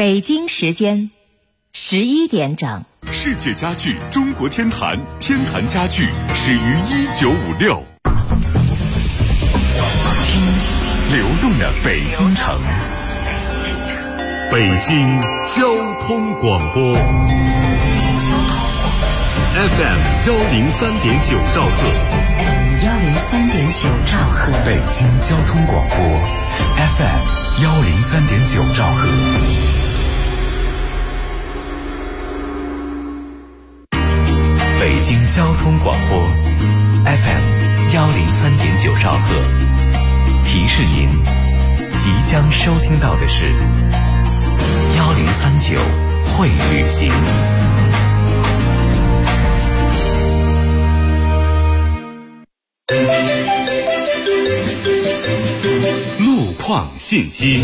北京时间11点整。 世界家具中国天坛，天坛家具始于1956。听流动的北京城，北京交通广播 FM 103.9兆赫 103.9兆赫， 北京交通广播 FM 103.9兆赫。北京交通广播 FM 103.9兆赫，提示您即将收听到的是1039会旅行。路况信息。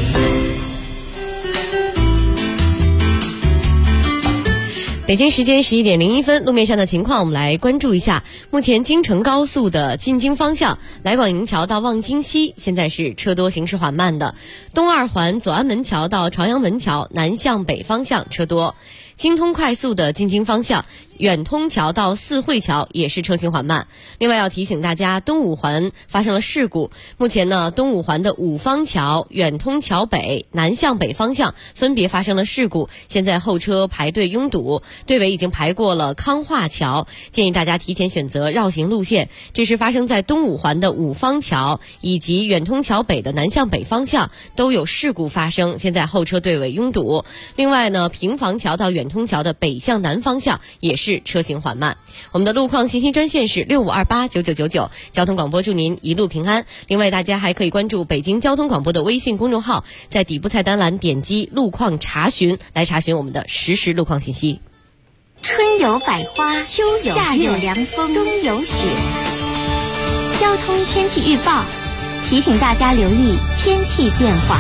北京时间11点01分，路面上的情况我们来关注一下。目前京承高速的进京方向，来广营桥到望京西现在是车多行驶缓慢的，东二环左安门桥到朝阳门桥南向北方向车多。京通快速的进京方向，远通桥到四惠桥也是车行缓慢。另外要提醒大家，东五环发生了事故，目前呢，东五环的五方桥、远通桥北南向北方向分别发生了事故，现在后车排队拥堵，队尾已经排过了康化桥，建议大家提前选择绕行路线。这是发生在东五环的五方桥以及远通桥北的南向北方向都有事故发生，现在后车队尾拥堵。另外呢，平房桥到远通桥的北向南方向也是车行缓慢。我们的路况信息专线是65289999，交通广播祝您一路平安。另外大家还可以关注北京交通广播的微信公众号，在底部菜单栏点击路况查询来查询我们的实时路况信息。 春有百花，秋有夏有凉风，冬有雪。交通天气预报提醒大家留意天气变化。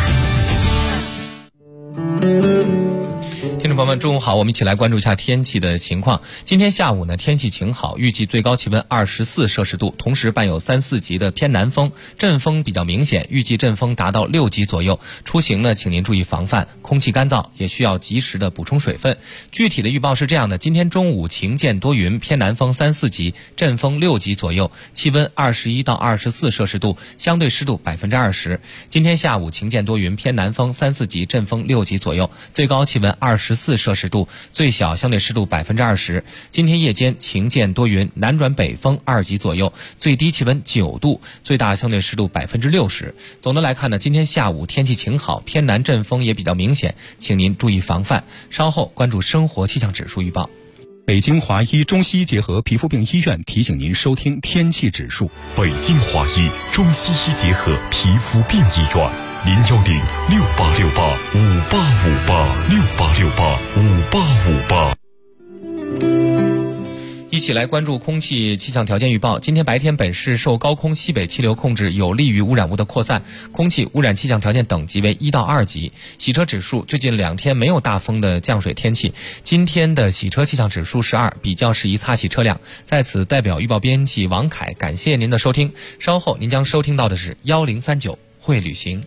听众朋友们，中午好，我们一起来关注一下天气的情况。今天下午呢，天气晴好，预计最高气温24摄氏度，同时伴有3、4级的偏南风，阵风比较明显，预计阵风达到6级左右。出行呢，请您注意防范，空气干燥，也需要及时的补充水分。具体的预报是这样的：今天中午晴见多云，偏南风3、4级，阵风6级左右，气温21到24摄氏度，相对湿度20%。今天下午晴见多云，偏南风3、4级，阵风6级左右，最高气温24摄氏度，最小相对湿度20%。今天夜间晴见多云，南转北风2级左右，最低气温9度，最大相对湿度60%。总的来看呢，今天下午天气晴好，偏南阵风也比较明显，请您注意防范。稍后关注生活气象指数预报。 北京华医中西医结合皮肤病医院提醒您收听天气指数。北京华医中西医结合皮肤病医院，0106868586858 一起来关注空气气象条件预报。今天白天本市受高空西北气流控制，有利于污染物的扩散，空气污染气象条件等级为1到2级。洗车指数，最近2天没有大风的降水天气，今天的洗车气象指数是2，比较适宜擦洗车辆。在此代表预报编辑王凯感谢您的收听，稍后您将收听到的是1039会旅行。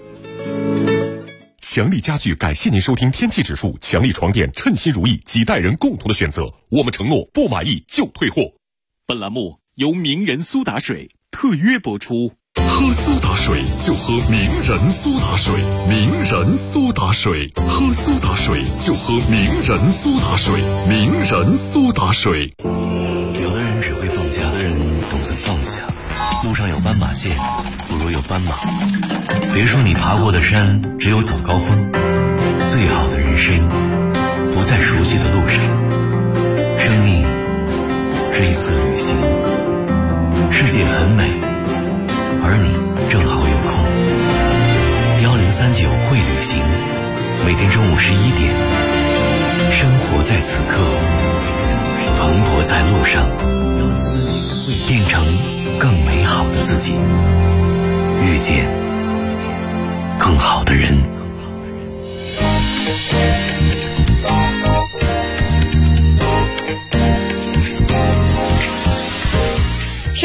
强力家具感谢您收听天气指数，强力床垫称心如意，几代人共同的选择，我们承诺不满意就退货。 本栏目由名人苏打水特约播出。 喝苏打水就喝名人苏打水，名人苏打水，喝苏打水就喝名人苏打水，名人苏打水。 有的人只会放假，有的人懂得放下。路上有斑马线，不如有斑马。别说你爬过的山只有早高峰，最好的人生不在熟悉的路上。生命是一次旅行，世界很美，而你正好有空。1039会旅行，每天中午11点，生活在此刻，蓬勃在路上，变成更美好的自己，遇见更好的人。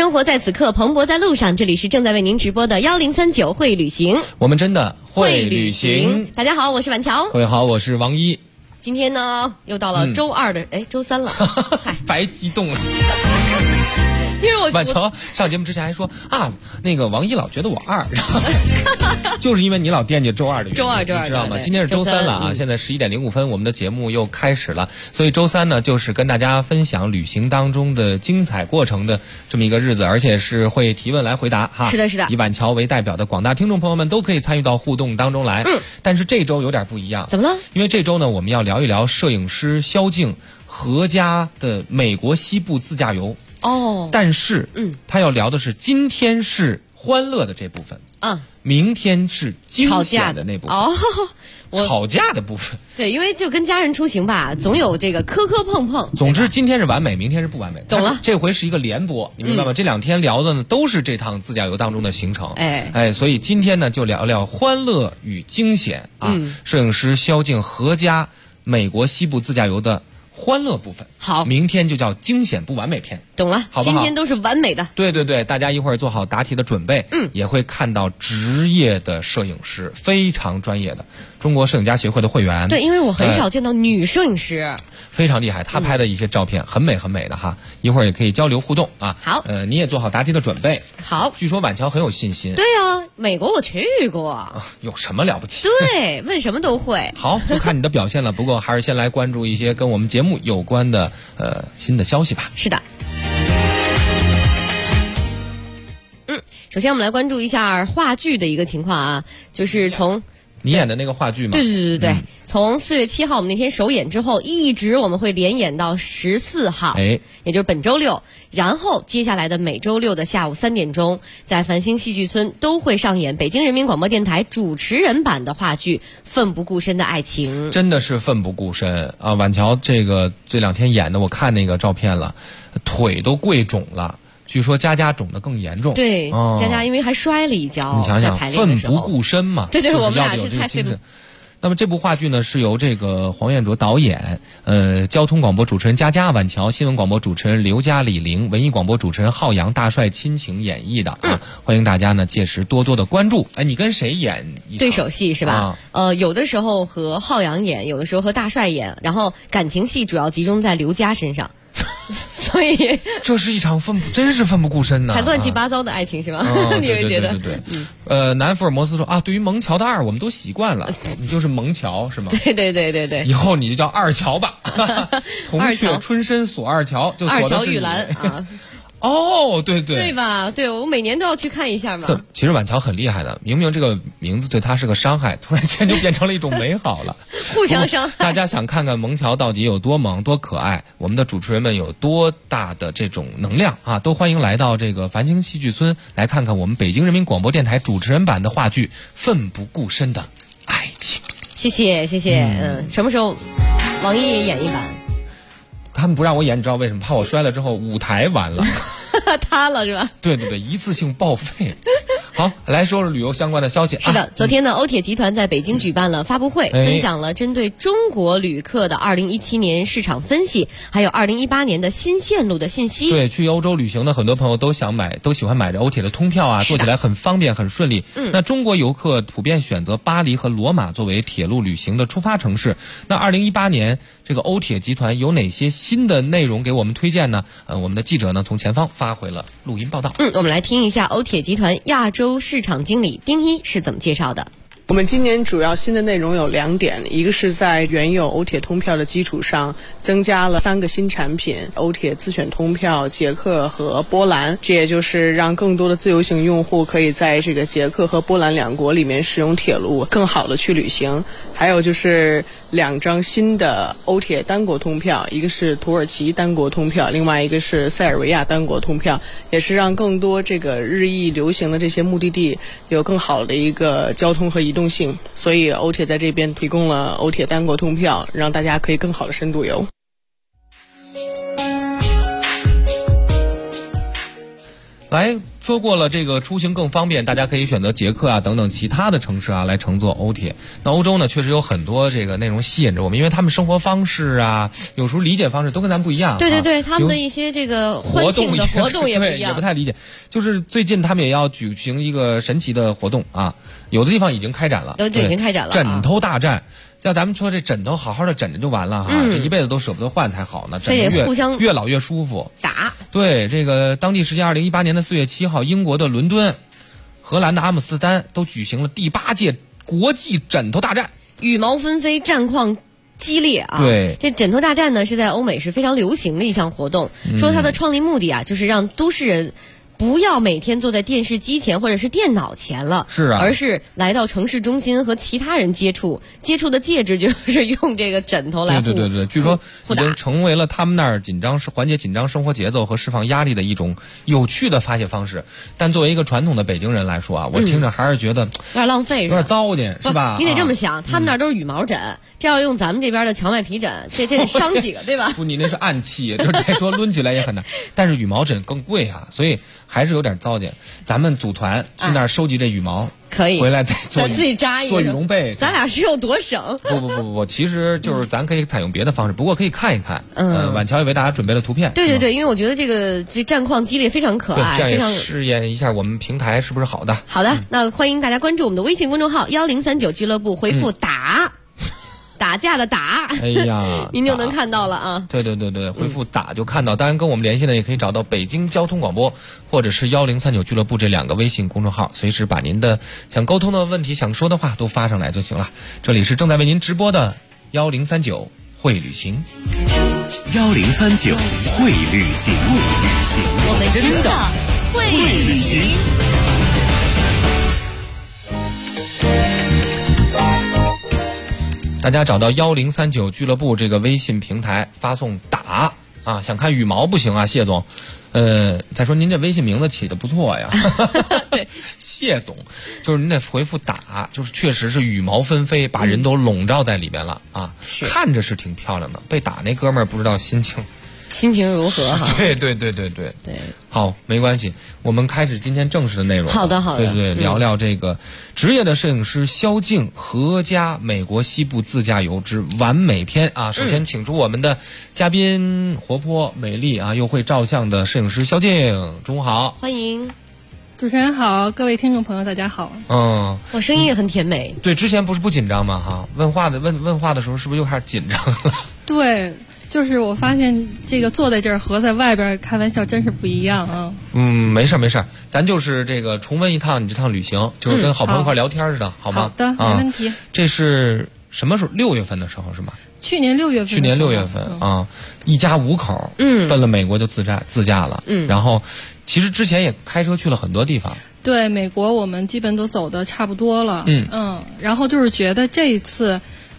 生活在此刻，蓬勃在路上。这里是正在为您直播的1039会旅行， 我们真的会旅行。 大家好，我是婉乔。 各位好，我是王一。 今天呢，又到了周二的，周三了， 白激动了。 因为婉乔上节目之前还说啊，那个王一老觉得我二，就是因为你老惦记周二的原因。 周二， 你知道吗？今天是周三了啊，现在11点05分，我们的节目又开始了。所以周三呢，就是跟大家分享旅行当中的精彩过程的这么一个日子，而且是会提问来回答哈。 是的，是的。 以婉乔为代表的广大听众朋友们都可以参与到互动当中来。但是这周有点不一样。 怎么了？ 因为这周呢，我们要聊一聊摄影师萧敬合家的美国西部自驾游。但是他要聊的是今天是欢乐的这部分，明天是惊险的那部分。吵架的部分。 对，因为就跟家人出行吧，总有这个磕磕碰碰。 总之今天是完美，明天是不完美。 懂了。 这回是一个联播，你明白吗？这2天聊的呢都是这趟自驾游当中的行程。所以今天呢就聊聊欢乐与惊险啊。摄影师萧敬合家美国西部自驾游的欢乐部分。 好， 明天就叫惊险不完美篇。 懂了， 好不好？ 今天都是完美的。 对对对，大家一会儿做好答题的准备。也会看到职业的摄影师，非常专业的中国摄影家协会的会员。 对，因为我很少见到女摄影师。 非常厉害，他拍的一些照片很美很美的哈，一会儿也可以交流互动啊。 好， 你也做好答题的准备。 好， 据说婉乔很有信心。 对啊，美国我去过。 有什么了不起？ 对，问什么都会。 好，就看你的表现了。不过还是先来关注一些跟我们节目有关的新的消息吧。 是的。首先我们来关注一下话剧的一个情况啊，就是从你演的那个话剧吗？ 对，从4月7号我们那天首演之后，一直我们会连演到14号，也就是本周六。然后接下来的每周六的下午3点钟，在繁星戏剧村都会上演北京人民广播电台主持人版的话剧《奋不顾身的爱情》。 真的是奋不顾身啊！婉乔这2天演的，我看那个照片了，腿都跪肿了。据说佳佳肿得更严重。 对，佳佳因为还摔了一跤。 你想想，奋不顾身嘛。 对，我们俩是太奋不。 那么这部话剧呢，是由这个黄彦卓导演，交通广播主持人佳佳、婉乔，新闻广播主持人刘佳、李玲，文艺广播主持人浩洋、大帅亲情演绎的啊。欢迎大家呢届时多多的关注。你跟谁演对手戏是吧？有的时候和浩洋演，有的时候和大帅演，然后感情戏主要集中在刘佳身上。所以这是一场真是奋不顾身呢， 还乱七八糟的爱情是吧？你会觉得？ 对。南福尔摩斯说啊，对于蒙乔的2我们都习惯了，你就是蒙乔是吗？ 对。 以后你就叫二乔吧。铜雀春深锁二乔，就二乔玉兰啊。 对吧？对，我每年都要去看一下嘛。 其实婉乔很厉害的，明明这个名字对她是个伤害，突然间就变成了一种美好了。 互相伤害。 大家想看看蒙乔到底有多萌多可爱，我们的主持人们有多大的这种能量啊，都欢迎来到这个繁星戏剧村来看看我们北京人民广播电台主持人版的话剧《奋不顾身的爱情》。 谢谢。什么时候王一也演一版？ 他们不让我演，你知道为什么？怕我摔了之后舞台完了。 塌了是吧？ 对，一次性报废。好，来说说旅游相关的消息。 是的，昨天呢，欧铁集团在北京举办了发布会，分享了针对中国旅客的2017年市场分析，还有2018年的新线路的信息。 对，去欧洲旅行的很多朋友都喜欢买着欧铁的通票啊，坐起来很方便很顺利。那中国游客普遍选择巴黎和罗马作为铁路旅行的出发城市。那2018年这个欧铁集团有哪些新的内容给我们推荐呢？我们的记者呢从前方发回了录音报道。 我们来听一下欧铁集团亚洲市场经理丁一是怎么介绍的。 我们今年主要新的内容有2点，一个是在原有欧铁通票的基础上增加了3个新产品，欧铁自选通票、捷克和波兰，这也就是让更多的自由行用户可以在这个捷克和波兰2国里面使用铁路更好的去旅行。还有就是2张新的欧铁单国通票，一个是土耳其单国通票，另外一个是塞尔维亚单国通票，也是让更多这个日益流行的这些目的地有更好的一个交通和移动性，所以欧铁在这边提供了欧铁单国通票，让大家可以更好的深度游。 来说过了，这个出行更方便，大家可以选择捷克啊等等其他的城市啊来乘坐欧铁。那欧洲呢，确实有很多这个内容吸引着我们，因为他们生活方式啊，有时候理解方式都跟咱不一样。 对对对，他们的一些这个欢庆的活动也不一样， 也不太理解。就是最近他们也要举行一个神奇的活动啊，有的地方已经开展了， 对，已经开展了。 枕头大战。像咱们说这枕头好好的枕着就完了哈，这一辈子都舍不得换才好呢， 非得互相越老越舒服。 打。 对，这个当地时间2018年的4月7号，英国的伦敦、荷兰的阿姆斯特丹都举行了第8届国际枕头大战， 羽毛纷飞，战况激烈啊！ 对， 这枕头大战呢是在欧美是非常流行的一项活动，说它的创立目的啊，就是让都市人不要每天坐在电视机前或者是电脑前了， 是啊， 而是来到城市中心和其他人接触的介质就是用这个枕头来对，据说已经成为了他们那儿缓解紧张生活节奏和释放压力的一种有趣的发泄方式。但作为一个传统的北京人来说啊，我听着还是觉得有点浪费， 有点糟践，是吧？ 你得这么想，他们那儿都是羽毛枕，这要用咱们这边的荞麦皮枕，这得伤几个，对吧？ 不，你那是暗器，就是再说抡起来也很难。但是羽毛枕更贵啊，所以还是有点糟践。咱们组团去那儿收集这羽毛， 可以回来再做， 咱自己扎一个做羽绒被。 咱俩是有多省？ 不，其实就是咱可以采用别的方式，不过可以看一看。晚乔也为大家准备了图片。 对，因为我觉得这战况激烈，非常可爱， 这样也试验一下我们平台是不是好的。 好的，那欢迎大家关注我们的微信公众号1039俱乐部，回复打架的打， 哎呀， 您就能看到了啊！ 对，回复打就看到。当然跟我们联系呢，也可以找到北京交通广播或者是1039俱乐部这2个微信公众号，随时把您的想沟通的问题、想说的话都发上来就行了。这里是正在为您直播的1039会旅行 ，1039会旅行， 我们真的会旅行。 大家找到1039俱乐部这个微信平台，发送打啊，想看羽毛不行啊，谢总。再说您这微信名字起的不错呀， 对， 谢总，就是您得回复打，就是确实是羽毛纷飞，把人都笼罩在里面了啊，看着是挺漂亮的，被打那哥们儿不知道心情如何哈？ 对，好，没关系，我们开始今天正式的内容。 好的， 对，聊聊这个职业的摄影师萧静阖家美国西部自驾游之完美篇啊！首先请出我们的嘉宾，活泼美丽啊又会照相的摄影师萧静，中午好， 欢迎。 主持人好，各位听众朋友大家好。 我声音也很甜美。 对，之前不紧张吗？哈，问话的时候是不是又开始紧张了？ 对。就是我发现这个坐在这儿和在外边开玩笑真是不一样啊。 没事，咱就是这个重温一趟你这趟旅行，就是跟好朋友一块聊天似的，好吗？ 好的，没问题。 这是什么时候？6月份的时候是吗？ 去年6月份。 去年6月份啊，一家5口，奔了美国就自驾了。然后其实之前也开车去了很多地方。 对，美国我们基本都走的差不多了。然后就是觉得这一次，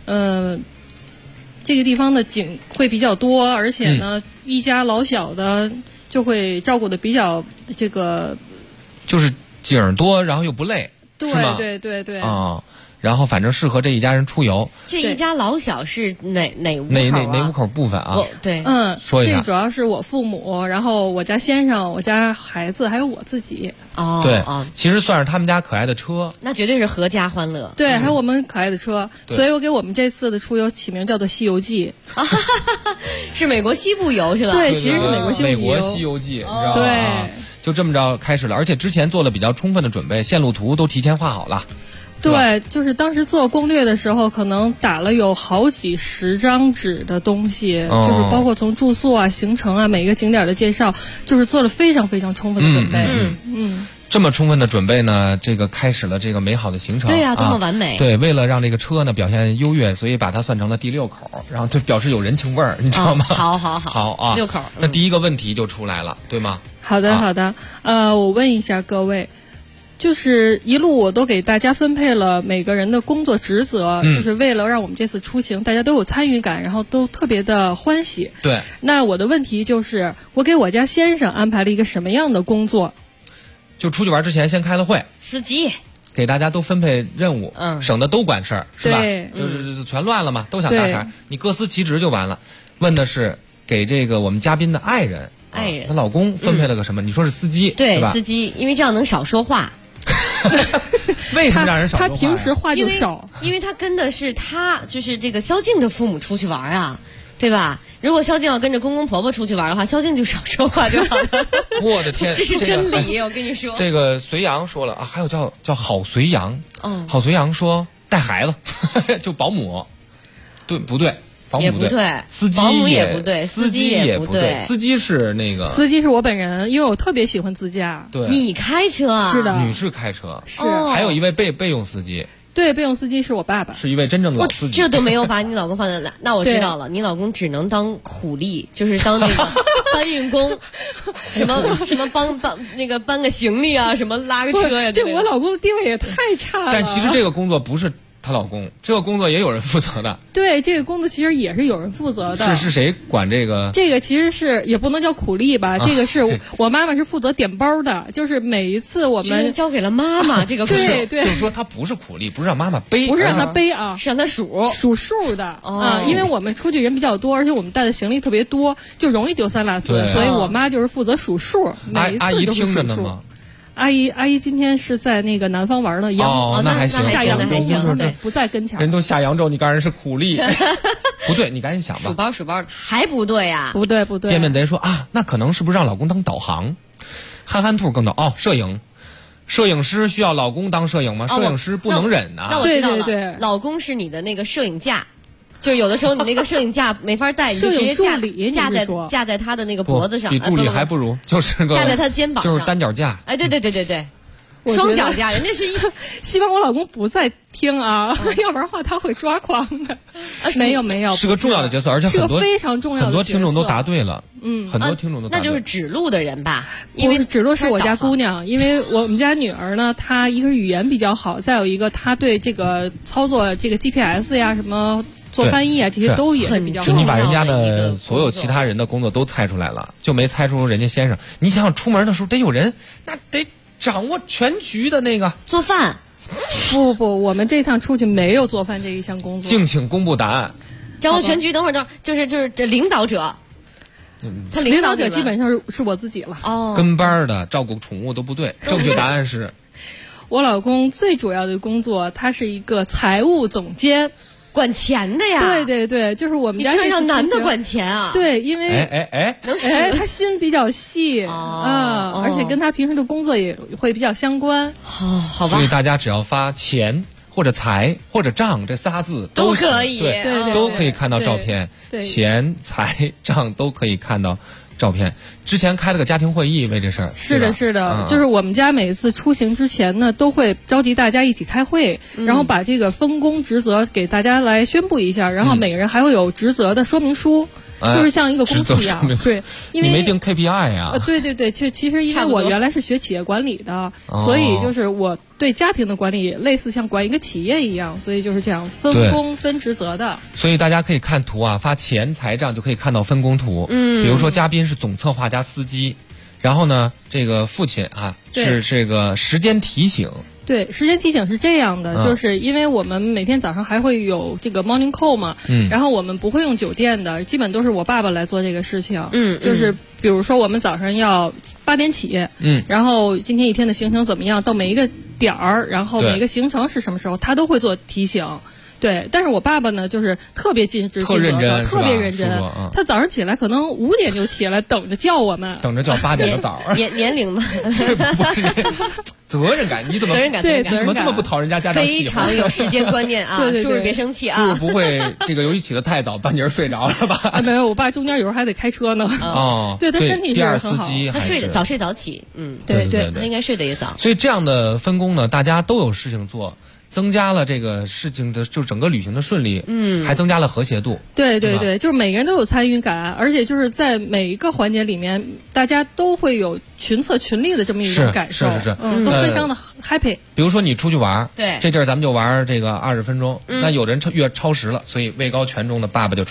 这个地方的景会比较多，而且呢，一家老小的就会照顾的比较这个， 就是景多，然后又不累，是吗？ 对啊。然后反正适合这一家人出游。 这一家老小是哪五口啊？哪5口部分啊？ 对， 说一下。 这个主要是我父母，然后我家先生，我家孩子，还有我自己。 对，其实算是他们家可爱的车。 那绝对是阖家欢乐。 对，还有我们可爱的车，所以我给我们这次的出游起名叫做《西游记》。 是美国西部游是吧？ 对，其实是美国西部游。 美国西游记，你知道吗？ 对， 就这么着开始了，而且之前做了比较充分的准备，线路图都提前画好了。 对，就是当时做攻略的时候，可能打了有好几十张纸的东西，就是包括从住宿啊、行程啊、每个景点的介绍，就是做了非常非常充分的准备。 这么充分的准备呢，这个开始了这个美好的行程。 对呀，多么完美！ 对，为了让这个车呢表现优越，所以把它算成了第6口，然后就表示有人情味儿，你知道吗？ 好啊 ，6口。 那第一个问题就出来了，对吗？ 好的，我问一下各位。就是一路我都给大家分配了每个人的工作职责，就是为了让我们这次出行大家都有参与感，然后都特别的欢喜。 对。 那我的问题就是，我给我家先生安排了一个什么样的工作？ 就出去玩之前先开了会， 司机给大家都分配任务，省得都管事儿，是吧？ 对， 就是全乱了嘛，都想大茬，你各司其职就完了。问的是给这个我们嘉宾的爱人爱人。 她老公分配了个什么？你说是司机， 对， 是吧？ 司机，因为这样能少说话。 为什么让人少说话呀？ 他平时话就少， 因为他跟的是就是这个萧敬的父母出去玩啊，对吧？如果萧敬要跟着公公婆婆出去玩的话，萧敬就少说话就好了。 我的天， 这是真理，我跟你说。 这个隋阳说了啊，还有叫郝隋阳，郝隋阳说带孩子就保姆，对不对？保姆也不对， 司机保姆也不对，司机也不对， 司机是那个， 司机是我本人，因为我特别喜欢自驾。 对， 你开车啊？ 是的， 女士开车是， 还有一位备用司机。 对，备用司机是我爸爸， 是一位真正的老司机。 这都没有把你老公放在那，那我知道了，你老公只能当苦力，就是当那个搬运工，什么搬个行李啊，什么拉个车呀。 这我老公的地位也太差了。 但其实这个工作不是她老公，这个工作也有人负责的。 对，这个工作其实也是有人负责的。 是谁管这个？ 这个其实是也不能叫苦力吧，这个是我妈妈是负责点包的，就是每一次我们交给了妈妈这个工作。 对， 就是说她不是苦力，不是让妈妈背， 不是让她背啊， 是让她数数的啊。因为我们出去人比较多，而且我们带的行李特别多，就容易丢三落四，所以我妈就是负责数数，每一次都是数数。阿姨今天是在那个南方玩呢， 那还行， 下扬州， 对， 不在跟前。 人都下扬州，你刚才是苦力，不对，你赶紧想吧。 数包还不对呀？ 不对。 便便贼说啊，那可能是不是让老公当导航？憨兔更逗摄影。摄影师需要老公当摄影吗？摄影师不能忍呐。 那我知道了， 对， 老公是你的那个摄影架。就有的时候你那个摄影架没法带，你就直接架在他的那个脖子上， 比助理还不如，就是个架在他肩膀上， 就是单脚架。 哎，对，双脚架，人家是希望我老公不再听啊，要不然的话他会抓狂的。没有， 是个重要的角色，而且是个非常重要的角色， 很多听众都答对了。很多听众都答对了。 那就是指路的人吧？ 因为指路是我家姑娘，因为我们家女儿呢，她一个语言比较好，再有一个她对这个操作这个 GPS 呀什么。做翻译啊，这些都也是比较重要的。 你把人家的所有其他人的工作都猜出来了，就没猜出人家先生。你想想，出门的时候得有人，那得掌握全局的那个做饭。 不，我们这趟出去没有做饭这一项工作。 敬请公布答案。 掌握全局，等会儿，就是这领导者。他领导者基本上是我自己了。 哦， 跟班的照顾宠物都不对。正确答案是， 我老公最主要的工作，他是一个财务总监。 管钱的呀， 对，就是我们家这让男的管钱啊。 对，因为他心比较细而且跟他平时的工作也会比较相关。 好吧。 所以大家只要发钱或者财或者账这仨字都可以， 对， 都可以看到照片。钱财账都可以看到照片。之前开了个家庭会议为这事儿。 是的，就是我们家每次出行之前呢，都会召集大家一起开会，然后把这个分工职责给大家来宣布一下，然后每个人还会有职责的说明书。就是像一个公司一样，对，因为你没定 KPI 呀。 对，其实因为我原来是学企业管理的，所以就是我对家庭的管理也类似像管一个企业一样，所以就是这样分工分职责的。 所以大家可以看图啊，发钱财账就可以看到分工图。比如说嘉宾是总策划加司机，然后呢，这个父亲啊是这个时间提醒。 对，时间提醒是这样的，就是因为我们每天早上还会有这个 morning call 嘛，然后我们不会用酒店的，基本都是我爸爸来做这个事情，就是比如说我们早上要8点起，然后今天一天的行程怎么样，到每一个点儿，然后每一个行程是什么时候，他都会做提醒。对，但是我爸爸呢，就是特别尽职尽责的，特别认真。他早上起来可能5点就起来，等着叫我们， 等着叫8点的早。 年龄吗？ 责任感，你怎么对？ 你怎么这么不讨人家家长喜欢？非常有时间观念啊！ 对， 叔叔别生气啊！ 叔叔不会这个由于起得太早，半截睡着了吧？ 没有，我爸中间有时候还得开车呢。对他身体是很好， 他早睡早起， 对， 他应该睡得也早。 所以这样的分工呢，大家都有事情做。增加了这个事情的就整个旅行的顺利，还增加了和谐度。 对，就是每个人都有参与感，而且就是在每一个环节里面，大家都会有群策群力的这么一种感受， 是， 都非常的 happy。 比如说你出去玩， 对， 这地儿咱们就玩这个20分钟，那有人越超时了，所以位高权重的爸爸就出来了。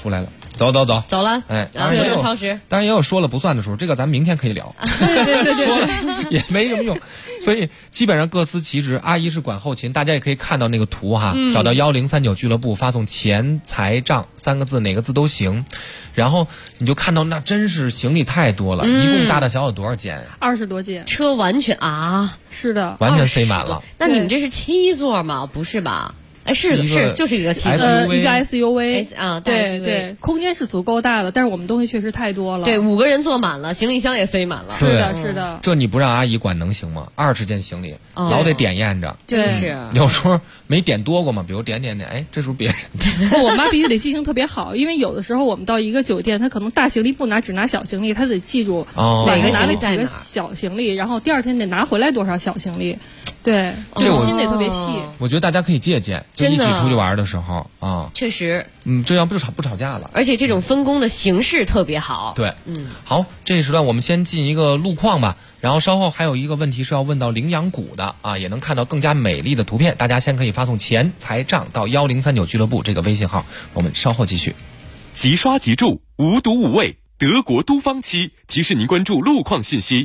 走走了， 哎， 活动超时， 当然也有说了不算的时候，这个咱们明天可以聊。 对， 说了也没什么用，所以基本上各司其职。阿姨是管后勤，大家也可以看到那个图哈，找到1039俱乐部，发送钱财账3个字，哪个字都行。然后你就看到那真是行李太多了，一共大大小小多少件呀 ？20多件， 车完全是的， 完全塞满了。 那你们这是7座吗？不是吧？哎，就是一个7座， 一个 SUV 啊， 对，空间是足够大的，但是我们东西确实太多了。 对，5个人坐满了，行李箱也塞满了。 是的。 这你不让阿姨管能行吗？20件行李，老得点验着。 真是。 有时候没点多过嘛，比如点，哎，这是不是别人的？ 我妈必须得记性特别好，因为有的时候我们到一个酒店，她可能大行李不拿，只拿小行李，她得记住哪个拿了几个小行李，然后第二天得拿回来多少小行李。对，这个心得特别细。 我觉得大家可以借鉴，就一起出去玩的时候啊， 确实， 这样不吵架了。 而且这种分工的形式特别好。 对，好，这一时段我们先进一个路况吧，然后稍后还有一个问题是要问到羚羊谷的啊，也能看到更加美丽的图片。大家先可以发送钱财账到1039俱乐部这个微信号，我们稍后继续。 即刷即住，无毒无味，德国都芳漆提示您关注路况信息。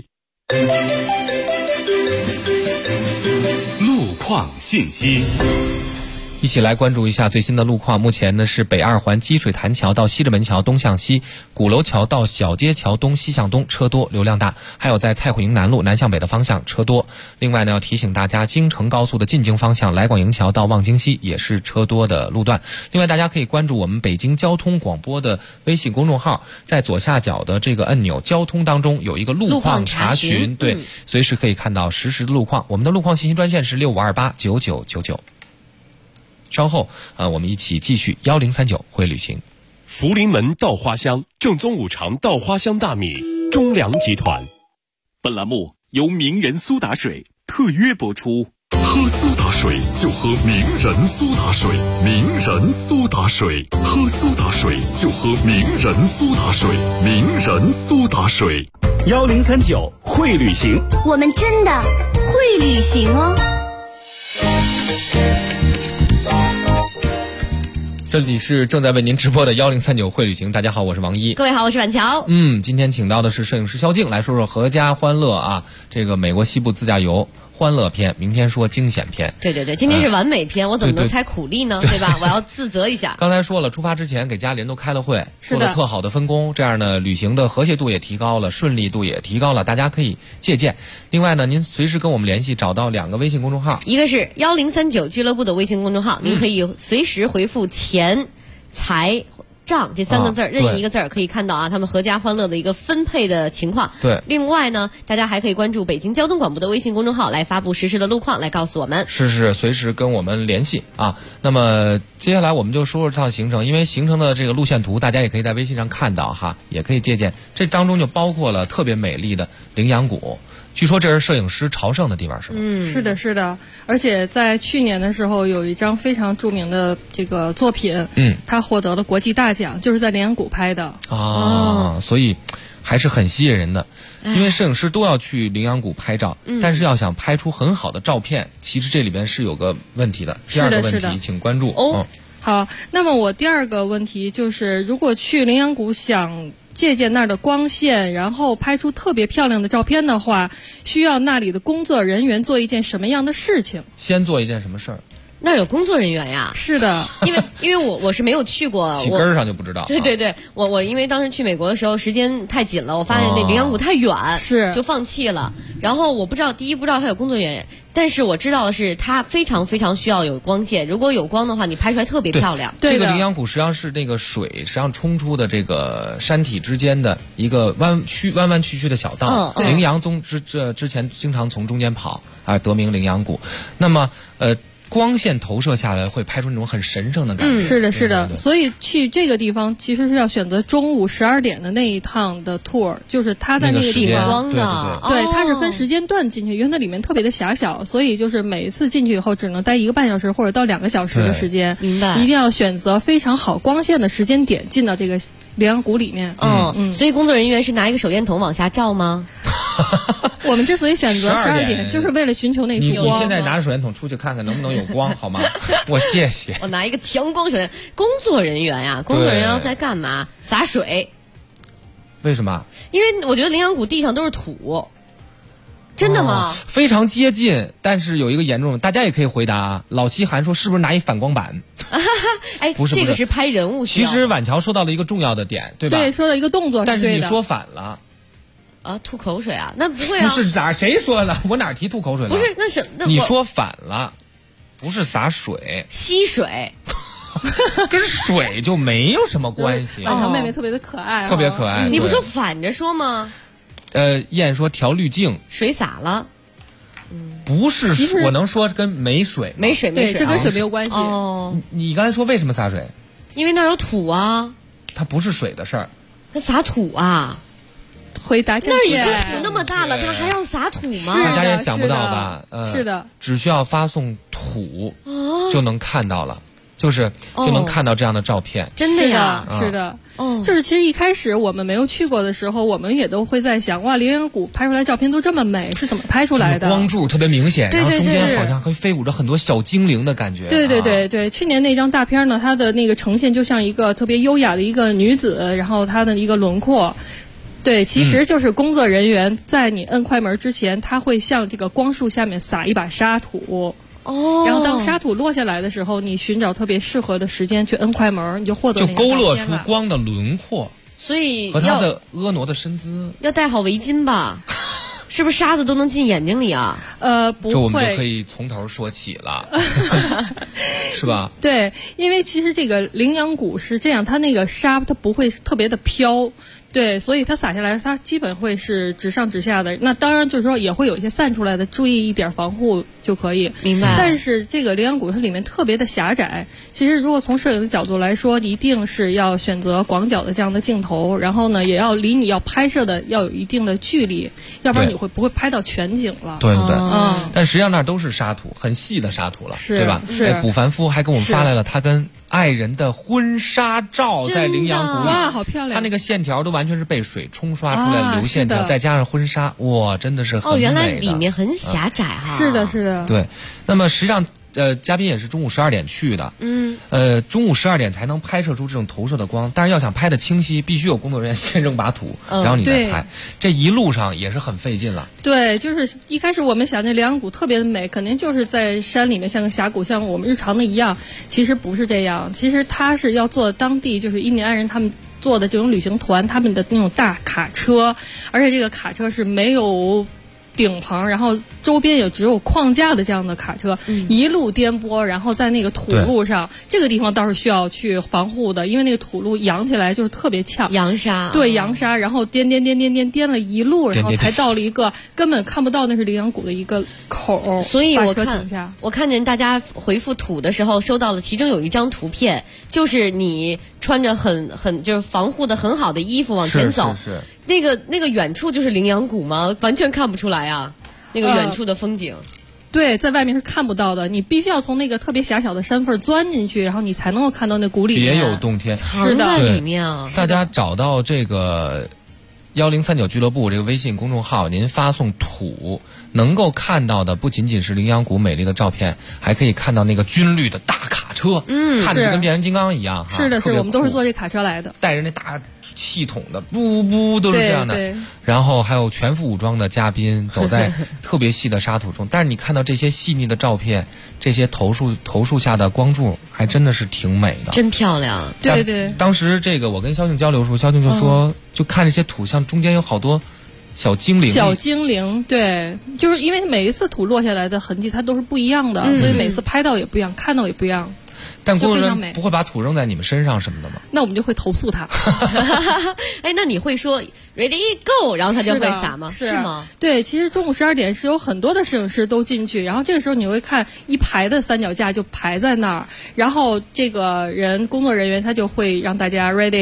路况信息， 一起来关注一下最新的路况。目前呢是北2环积水潭桥到西直门桥东向西，鼓楼桥到小街桥东西向东车多流量大，还有在蔡慧营南路南向北的方向车多。另外呢要提醒大家，京承高速的进京方向来广营桥到望京西也是车多的路段。另外大家可以关注我们北京交通广播的微信公众号，在左下角的这个按钮交通当中有一个路况查询，对，随时可以看到实时的路况。我们的路况信息专线是65289999。稍后我们一起继续1039会旅行。 福临门稻花香，正宗五常稻花香大米，中粮集团。本栏目由名人苏打水特约播出。 喝苏打水就喝名人苏打水，名人苏打水，喝苏打水就喝名人苏打水，名人苏打水。 1039会旅行， 我们真的会旅行哦。 这里是正在为您直播的1039会旅行。大家好，我是王一。 各位好，我是婉乔。 今天请到的是摄影师肖静，来说说阖家欢乐啊，这个美国西部自驾游欢乐篇，明天说惊险篇。 对，今天是完美篇，我怎么能猜苦力呢？对吧？我要自责一下。 刚才说了，出发之前给家里人都开了会，做了特好的分工，这样呢，旅行的和谐度也提高了，顺利度也提高了，大家可以借鉴。另外呢，您随时跟我们联系，找到2个微信公众号， 一个是1039俱乐部的微信公众号，您可以随时回复钱财账这3个字，任意一个字可以看到他们阖家欢乐的一个分配的情况。 对， 另外呢，大家还可以关注北京交通广播的微信公众号，来发布实时的路况，来告诉我们。 是，随时跟我们联系啊。那么接下来我们就说说这趟行程，因为行程的这个路线图，大家也可以在微信上看到哈，也可以借鉴。这当中就包括了特别美丽的羚羊谷。据说这是摄影师朝圣的地方，是吗？ 是的，而且在去年的时候有一张非常著名的这个作品，它获得了国际大奖，就是在羚羊谷拍的所以还是很吸引人的。因为摄影师都要去羚羊谷拍照，但是要想拍出很好的照片，其实这里边是有个问题的。第二个问题请关注好，那么我第2个问题就是，如果去羚羊谷想借鉴那儿的光线，然后拍出特别漂亮的照片的话，需要那里的工作人员做一件什么样的事情？ 先做一件什么事儿？ 那儿有工作人员呀？ 是的， 因为我是没有去过， 起根上就不知道。 对，我因为当时去美国的时候时间太紧了，我发现那羚羊谷太远，就放弃了。然后我不知道它有工作人员，但是我知道的是它非常非常需要有光线，如果有光的话，你拍出来特别漂亮。 这个羚羊谷实际上是那个水实际上冲出的这个山体之间的一个弯弯曲曲的小道，羚羊之前经常从中间跑得名羚羊谷。那么光线投射下来会拍出那种很神圣的感觉。 是的，所以去这个地方其实是要选择中午12点的那一趟的 tour， 就是它在那个地方对，它是分时间段进去，因为它里面特别的狭小，所以就是每一次进去以后只能待1个半小时或者到2个小时的时间。 明白。 一定要选择非常好光线的时间点进到这个羚羊谷里面。 所以工作人员是拿一个手电筒往下照吗？ 我们之所以选择12点，就是为了寻求那束光。 你现在拿着手电筒出去看看能不能有光，好吗？我谢谢。 我拿一个强光手电。工作人员呀，工作人员在干嘛？洒水。 为什么？ 因为我觉得羚羊谷地上都是土。真的吗？ 非常接近，但是有一个严重，大家也可以回答。老七涵说是不是拿一反光板？ 哎， 不是， 这个是拍人物。 其实婉乔说到了一个重要的点，对吧？ 对，说了一个动作， 但是你说反了。 啊，吐口水啊？那不会啊？ 不是谁说了？我哪提吐口水了？ 不是，那你说反了，不是洒水， 吸水。 跟水就没有什么关系。 婉乔妹妹特别的可爱， 特别可爱。 你不说反着说吗？ 燕说调滤镜， 水洒了。 不是，我能说跟没水， 没水， 这跟水没有关系。 哦， 你刚才说为什么洒水？ 因为那儿有土啊。 它不是水的事儿， 它洒土啊。 回答正确。 那已经土那么大了，它还要洒土吗？ 大家也想不到吧？ 是的， 只需要发送土就能看到了。就能看到这样的照片。 真的呀？ 是的。就是其实一开始我们没有去过的时候，我们也都会在想，哇，羚羊谷拍出来照片都这么美，是怎么拍出来的？ 光柱特别明显， 对， 然后中间好像会飞舞着很多小精灵的感觉。 对，去年那张大片呢，它的那个呈现就像一个特别优雅的一个女子，然后她的一个轮廓。对，其实就是工作人员在你摁快门之前，他会向这个光束下面撒一把沙土。然后当沙土落下来的时候，你寻找特别适合的时间去摁快门，你就获得那个照片了。 就勾勒出光的轮廓， 所以和他的婀娜的身姿。 要戴好围巾吧？是不是沙子都能进眼睛里啊？ 不会。 这我们就可以从头说起了，是吧？ 对，因为其实这个羚羊谷是这样，它那个沙它不会特别的飘。对，所以它洒下来，它基本会是直上直下的。那当然就是说也会有一些散出来的，注意一点防护就可以。 明白。 但是这个羚羊谷它里面特别的狭窄，其实如果从摄影的角度来说，一定是要选择广角的这样的镜头，然后呢也要离你要拍摄的要有一定的距离，要不然你不会拍到全景了。 对。但实际上那都是沙土，很细的沙土了，对吧？ 是。 卜凡夫还给我们发来了他跟爱人的婚纱照，在羚羊谷里， 哇，好漂亮！ 他那个线条都完全是被水冲刷出来的流线条，再加上婚纱，哇，真的是很美的。 原来里面很狭窄哈。 是的。 对，那么实际上嘉宾也是中午12点去的，中午12点才能拍摄出这种投射的光，但是要想拍的清晰，必须有工作人员先扔把土，然后你再拍，这一路上也是很费劲了。 对，就是一开始我们想这羚羊谷特别的美，肯定就是在山里面像个峡谷，像我们日常的一样，其实不是这样，其实它是要做当地就是印第安人他们做的这种旅行团，他们的那种大卡车，而且这个卡车是没有顶棚，然后周边也只有框架的这样的卡车，一路颠簸，然后在那个土路上，这个地方倒是需要去防护的，因为那个土路扬起来就是特别呛， 扬沙， 对，扬沙，然后颠了一路，然后才到了一个根本看不到那是羚羊谷的一个口。 所以我看见大家回复土的时候收到了，其中有一张图片，就是你穿着很就是防护的很好的衣服往前走， 是。 那个远处就是羚羊谷吗？完全看不出来啊，那个远处的风景。 对，在外面是看不到的，你必须要从那个特别狭小的山缝钻进去，然后你才能够看到那谷里面。 别有洞天， 藏在里面啊！ 大家找到这个1039俱乐部这个微信公众号，您发送土，能够看到的不仅仅是羚羊谷美丽的照片，还可以看到那个军绿的大卡车，看着跟变形金刚一样。 是的，我们都是坐这卡车来的， 带着那大系统的，不都是这样的。 对。 然后还有全副武装的嘉宾走在特别细的沙土中，但是你看到这些细腻的照片，这些投诉下的光柱，还真的是挺美的， 真漂亮。 对。 当时这个我跟萧静交流的时候，萧静就说，就看这些土像中间有好多小精灵， 对，就是因为每一次土落下来的痕迹它都是不一样的，所以每次拍到也不一样，看到也不一样。 但工作人员不会把土扔在你们身上什么的吗？ 那我们就会投诉他。 哎，那你会说 ready go， 然后他就会撒吗？是吗？ 对，其实中午12点是有很多的摄影师都进去，然后这个时候你会看一排的三脚架就排在那儿，然后这个工作人员他就会让大家 ready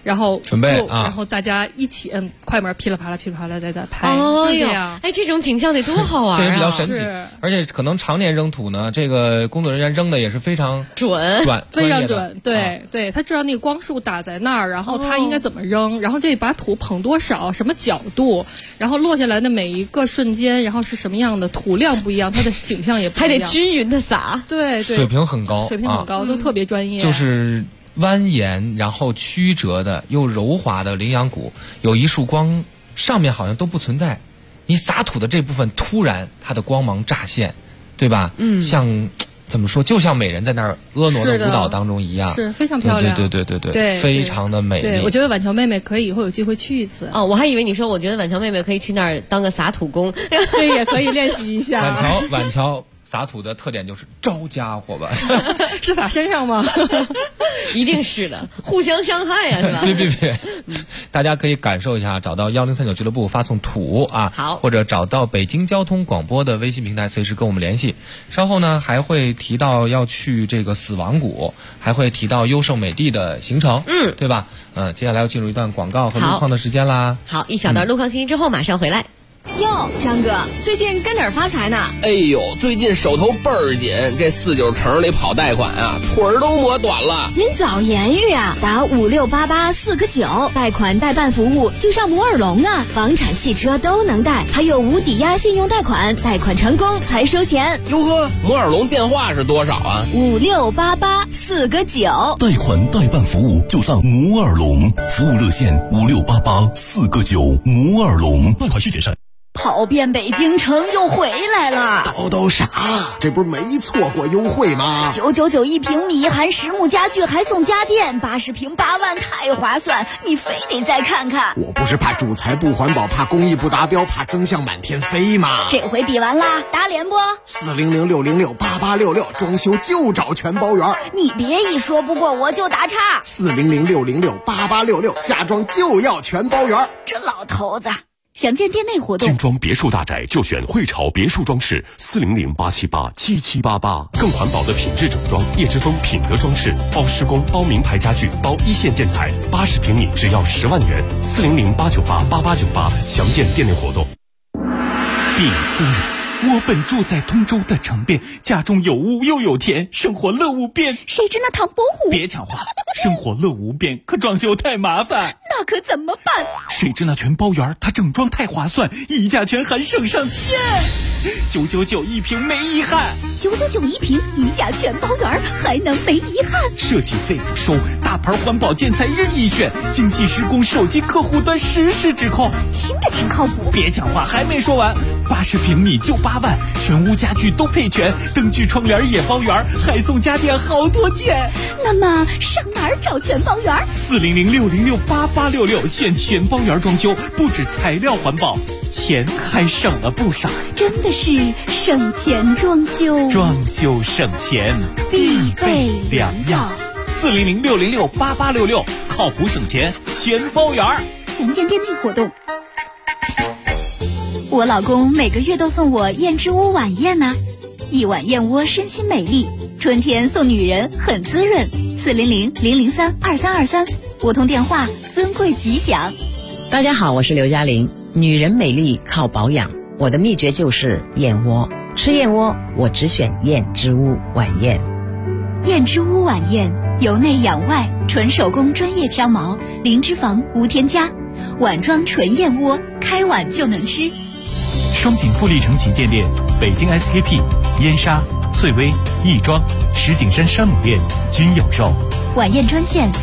然后准备然后大家一起摁快门，噼里啪啦噼里啪啦在拍， 哦就这样。 哎，这种景象得多好玩啊！ 这也比较神奇是， 而且可能常年扔土呢，这个工作人员扔的也是非常准， 非常准。对对，他知道那个光束打在那儿，然后他应该怎么扔，然后这把土捧多少，什么角度，然后落下来的每一个瞬间，然后是什么样的土量不一样，它的景象也不一样， 还得均匀的撒。 对对， 水平很高， 水平很高，都特别专业。 就是蜿蜒然后曲折的又柔滑的羚羊谷，有一束光上面好像都不存在，你撒土的这部分突然它的光芒乍现，对吧？像怎么说，就像美人在那儿婀娜的舞蹈当中一样， 是非常漂亮。 对，非常的美丽。 对，我觉得婉乔妹妹可以以后有机会去一次。 哦，我还以为你说，我觉得婉乔妹妹可以去那儿当个撒土工， 对，也可以练习一下。 婉乔撒土的特点就是招家伙吧？ 是撒身上吗？ 一定是的，互相伤害啊，是吧？ 别，大家可以感受一下，找到1039俱乐部发送土啊， 好， 或者找到北京交通广播的微信平台，随时跟我们联系。稍后呢还会提到要去这个死亡谷，还会提到优胜美地的行程，对吧？接下来要进入一段广告和路况的时间啦。 好，一小段路况信息之后马上回来。 哟，张哥，最近跟哪儿发财呢？ 哎呦，最近手头倍儿紧，这49城里跑贷款啊，腿儿都磨短了。 您早言语啊，打5688-4个9，贷款代办服务就上摩尔龙啊，房产、汽车都能贷，还有无抵押信用贷款，贷款成功才收钱。 哟呵，摩尔龙电话是多少啊 ？5688-4个9， 贷款代办服务就上摩尔龙，服务热线5688-4个9，摩尔龙，贷款需谨慎。 跑遍北京城又回来了， 叨啥？这不是没错过优惠吗 ？999一平米，含实木家具还送家电，80平8万，太划算！你非得再看看。 我不是怕主材不环保，怕工艺不达标，怕增项满天飞吗？ 这回比完啦，打脸不 ？400-606-8866，装修就找全包圆。 你别一说不过我就打岔。 400-606-8866，家装就要全包圆。 这老头子。详见店内活动。 精装别墅大宅就选汇潮别墅装饰，400-878-7788，更环保的品质整装，叶之峰品德装饰，包施工，包名牌家具，包一线建材，80平米只要10万元，400-898-8898，详见店内活动。 毕夫人，我本住在通州的城边，家中有屋又有田，生活乐无边。 谁知那唐伯虎？ 别抢话，生活乐无边，可装修太麻烦。 那可怎么办？ 谁知那全包圆，它整装太划算，溢价全含省上天。999一平没遗憾 ，999一平，溢价全包圆，还能没遗憾？ 设计费不收，大牌环保建材任意选，精细施工，手机客户端实时指控， 听着挺靠谱。 别抢话，还没说完，80平米就8万，全屋家具都配全，灯具窗帘也包圆，还送家电好多件。 那么上哪儿找全包圆 ？400-606-8866，选全包圆装修，不止材料环保，钱还省了不少。 真的是省钱装修， 装修省钱必备良药。 400-606-8866，靠谱省钱全包圆。 详见店内活动。我老公每个月都送我燕之屋晚宴呢，一碗燕窝身心美丽，春天送女人很滋润。400-003-2323，拨通电话，尊贵吉祥。 大家好，我是刘嘉玲。女人美丽靠保养，我的秘诀就是燕窝。吃燕窝，我只选燕之屋晚宴。 燕之屋晚宴，由内养外，纯手工专业挑毛，零脂肪无添加，碗装纯燕窝，开碗就能吃。 双井富力城旗舰店、北京 SKP、燕莎、翠微、亦庄、石景山山姆店均有售。 晚宴专线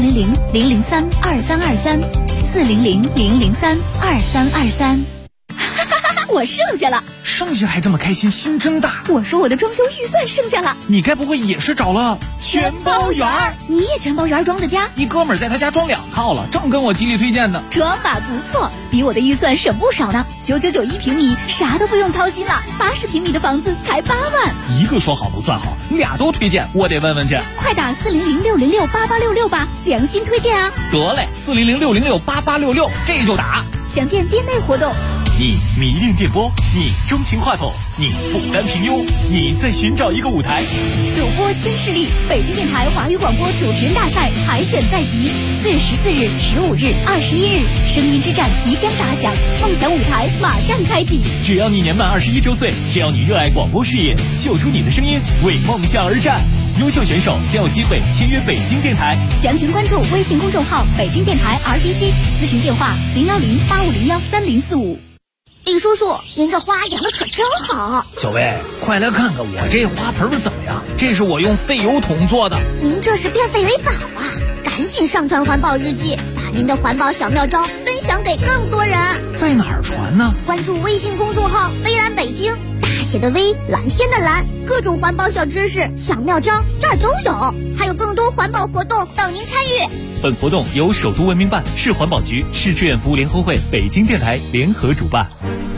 400-003-2323，400-003-2323。我剩下了， 剩下还这么开心，心真大。 我说我的装修预算剩下了， 你该不会也是找了全包圆？ 你也全包圆装的家？ 一哥们儿在他家装2套了，正跟我极力推荐呢。 装法不错，比我的预算省不少呢。999一平米，啥都不用操心了，80平米的房子才8万。 一个说好不算好，俩都推荐，我得问问去。 快打400-606-8866吧，良心推荐啊！ 得嘞，400-606-8866，这就打。 详见店内活动。 你迷恋电波，你钟情话筒，你不甘平庸，你在寻找一个舞台。 主播新势力，北京电台华语广播主持人大赛海选在即，4月14日、15日、21日，声音之战即将打响，梦想舞台马上开启。 只要你年满21周岁，只要你热爱广播事业，秀出你的声音，为梦想而战。优秀选手将有机会签约北京电台。 详情关注微信公众号北京电台 RBC， 咨询电话010-8501-3045。李叔叔，您这花养的可真好。 小薇，快来看看我这花盆怎么样？这是我用废油桶做的。 您这是变废为宝啊！赶紧上传环保日记，把您的环保小妙招分享给更多人。 在哪儿传呢？ 关注微信公众号微蓝北京，大写的微，蓝天的蓝，各种环保小知识、小妙招这儿都有，还有更多环保活动等您参与。 本活动由首都文明办、市环保局、市志愿服务联合会、北京电台联合主办。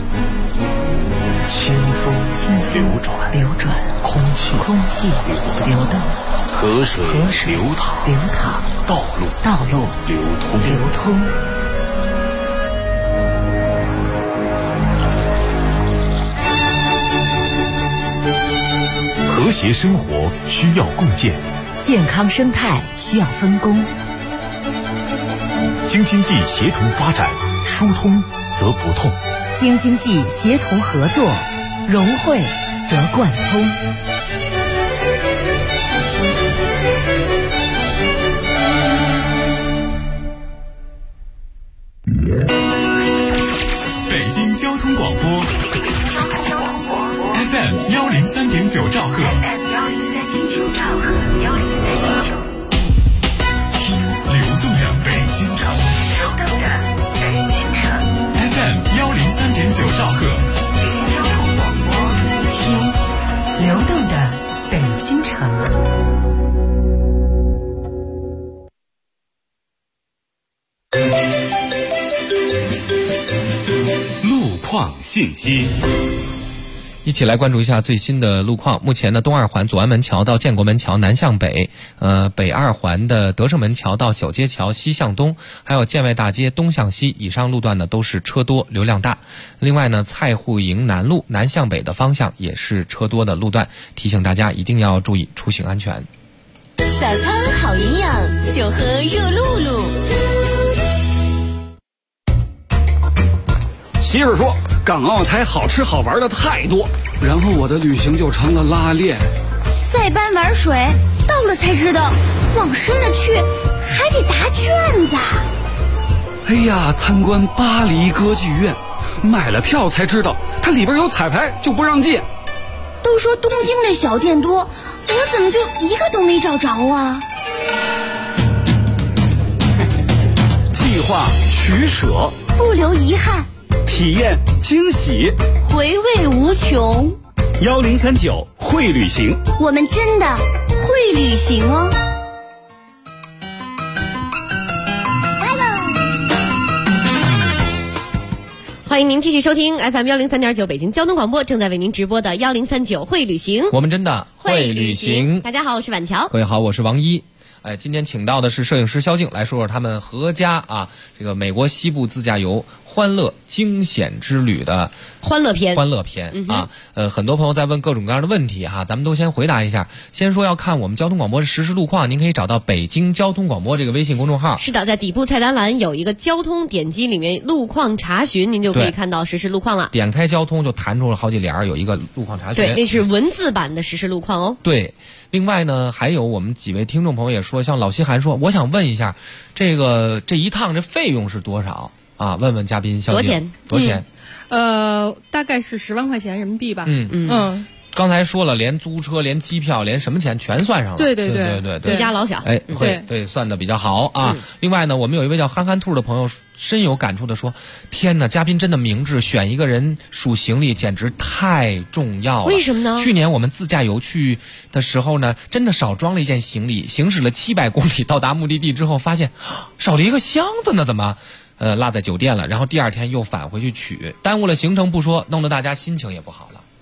清风流转，空气流动，河水流淌，道路流通。 和谐生活需要共建， 健康生态需要分工。 京津冀协同发展，疏通则不痛； 京津冀协同合作，融汇则贯通。 北京交通广播 FM 103.9兆赫，听流动的北京城，FM 103.9兆赫， 听流动的北京城。 路况信息。 一起来关注一下最新的路况。目前呢，东二环左安门桥到建国门桥南向北，北二环的德胜门桥到小街桥西向东，还有建外大街东向西，以上路段呢都是车多流量大。另外呢，蔡户营南路南向北的方向也是车多的路段，提醒大家一定要注意出行安全。 早餐好营养，就喝热露露。 媳妇说港澳台好吃好玩的太多，然后我的旅行就成了拉练。 塞班玩水，到了才知道往深了去还得答卷子。 哎呀，参观巴黎歌剧院，买了票才知道它里边有彩排就不让进。 都说东京的小店多，我怎么就一个都没找着啊？ 计划取舍， 不留遗憾， 体验惊喜， 回味无穷。 1039会旅行， 我们真的会旅行哦。 欢迎您继续收听 FM 103.9北京交通广播，正在为您直播的1039会旅行。 我们真的会旅行。 大家好，我是婉乔。 各位好，我是王一。今天请到的是摄影师肖静，来说说他们合家这个美国西部自驾游欢乐惊险之旅的欢乐篇很多朋友在问各种各样的问题咱们都先回答一下。先说要看我们交通广播的实时路况，您可以找到北京交通广播这个微信公众号。 是的，在底部菜单栏有一个交通，点击里面路况查询，您就可以看到实时路况了。 点开交通就弹出了好几联，有一个路况查询。 对，那是文字版的实时路况哦。 对，另外呢，还有我们几位听众朋友也说，像老西涵说，我想问一下，这一趟这费用是多少啊？问问嘉宾肖静。多少钱？ 大概是10万块钱人民币吧。 刚才说了，连租车、连机票、连什么钱全算上了。 对， 一家老小。 对，算的比较好啊。另外呢，我们有一位叫憨憨兔的朋友深有感触的说：“天哪，嘉宾真的明智，选一个人数行李简直太重要了。 为什么呢？ 去年我们自驾游去的时候呢，真的少装了一件行李，行驶了700公里，到达目的地之后发现少了一个箱子呢，怎么？”落在酒店了，然后第二天又返回去取，耽误了行程不说，弄得大家心情也不好了。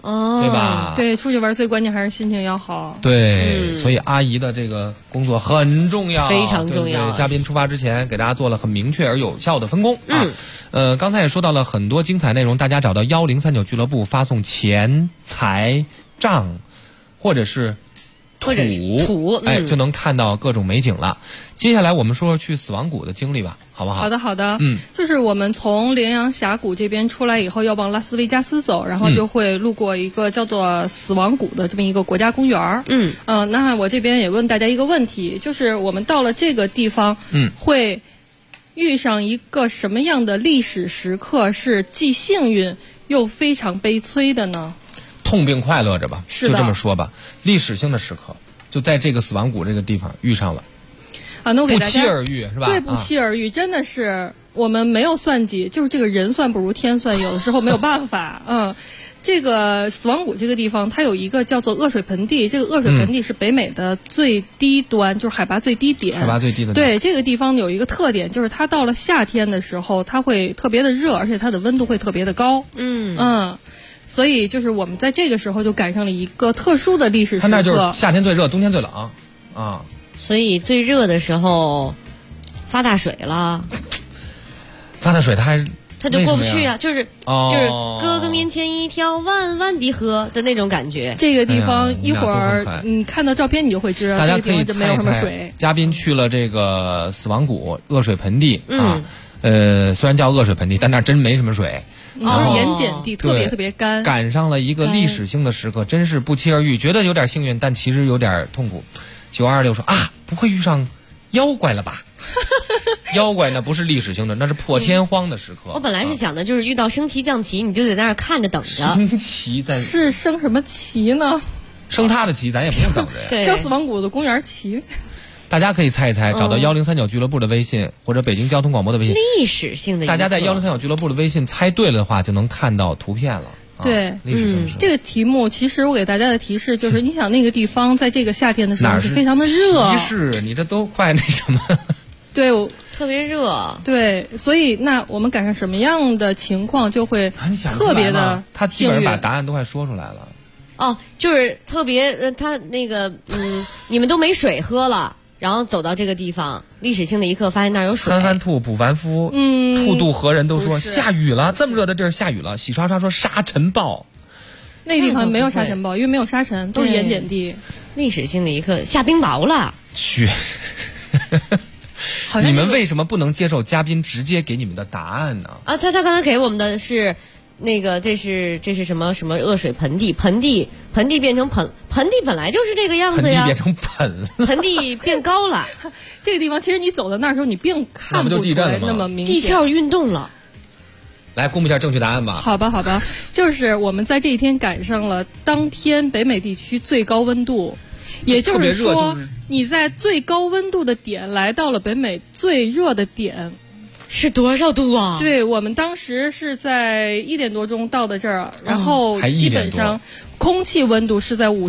对吧？ 对，出去玩最关键还是心情要好。 对，所以阿姨的这个工作很重要， 非常重要。 对，嘉宾出发之前给大家做了很明确而有效的分工啊。刚才也说到了很多精彩内容，大家找到1039俱乐部发送钱财账或者是土，就能看到各种美景了。接下来我们说说去死亡谷的经历吧，好不好？ 好的。就是我们从羚羊峡谷这边出来以后，要往拉斯维加斯走，然后就会路过一个叫做死亡谷的这么一个国家公园。那我这边也问大家一个问题，就是我们到了这个地方，会遇上一个什么样的历史时刻是既幸运又非常悲催的呢？ 痛并快乐着吧， 是的， 就这么说吧。历史性的时刻就在这个死亡谷这个地方遇上了。 那我给大家不期而遇是吧？ 对，不期而遇，真的是我们没有算计，就是这个人算不如天算，有的时候没有办法。这个死亡谷这个地方，它有一个叫做恶水盆地，这个恶水盆地是北美的最低端，就是海拔最低点。 海拔最低的。 对，这个地方有一个特点，就是它到了夏天的时候，它会特别的热，而且它的温度会特别的高。所以就是我们在这个时候就赶上了一个特殊的历史时刻。 它那就是夏天最热，冬天最冷啊。 所以最热的时候发大水了， 发大水它就过不去啊，就是哥哥面前一条弯弯的河的那种感觉。 这个地方一会儿你看到照片你就会知道， 大家这个地方就没有什么水。 嘉宾去了这个死亡谷恶水盆地虽然叫恶水盆地，但那真没什么水。 盐碱地特别特别干， 赶上了一个历史性的时刻，真是不期而遇，觉得有点幸运，但其实有点痛苦。9226说不会遇上妖怪了吧？妖怪那不是历史性的，那是破天荒的时刻。 我本来是想的就是遇到升旗降旗，你就得在那儿看着等着。 升旗是升什么旗呢？ 升他的旗，咱也不用等着呀。 升死亡谷的公园旗。 大家可以猜一猜，找到1039俱乐部的微信或者北京交通广播的微信。 历史性的一刻， 大家在1039俱乐部的微信猜对了的话，就能看到图片了。 对，这个题目其实我给大家的提示就是，你想那个地方在这个夏天的时候是非常的热。 提示你这都快那什么？ 对， 特别热。 对，所以那我们赶上什么样的情况就会特别的他基本上把答案都快说出来了。 就是特别他那个你们都没水喝了。然后走到这个地方，历史性的一刻，发现那儿有水。 三番吐，补凡夫，兔度何人都说下雨了，这么热的地儿下雨了。洗刷刷说沙尘暴， 那个地方没有沙尘暴，因为没有沙尘，都是盐碱地。 历史性的一刻，下冰雹了。 雪。你们为什么不能接受嘉宾直接给你们的答案呢？ 他刚才给我们的是。那个这是什么恶水盆地？盆地变成盆地本来就是这个样子呀。 盆地变成盆， 盆地变高了。 这个地方其实你走到那儿的时候，你并看不出来那么明显。 地壳运动了。 来公布一下正确答案吧。 好吧，就是我们在这一天赶上了当天北美地区最高温度，也就是说你在最高温度的点来到了北美最热的点。 是多少度啊？ 对，我们当时是在1点多钟到的这儿，然后基本上空气温度是在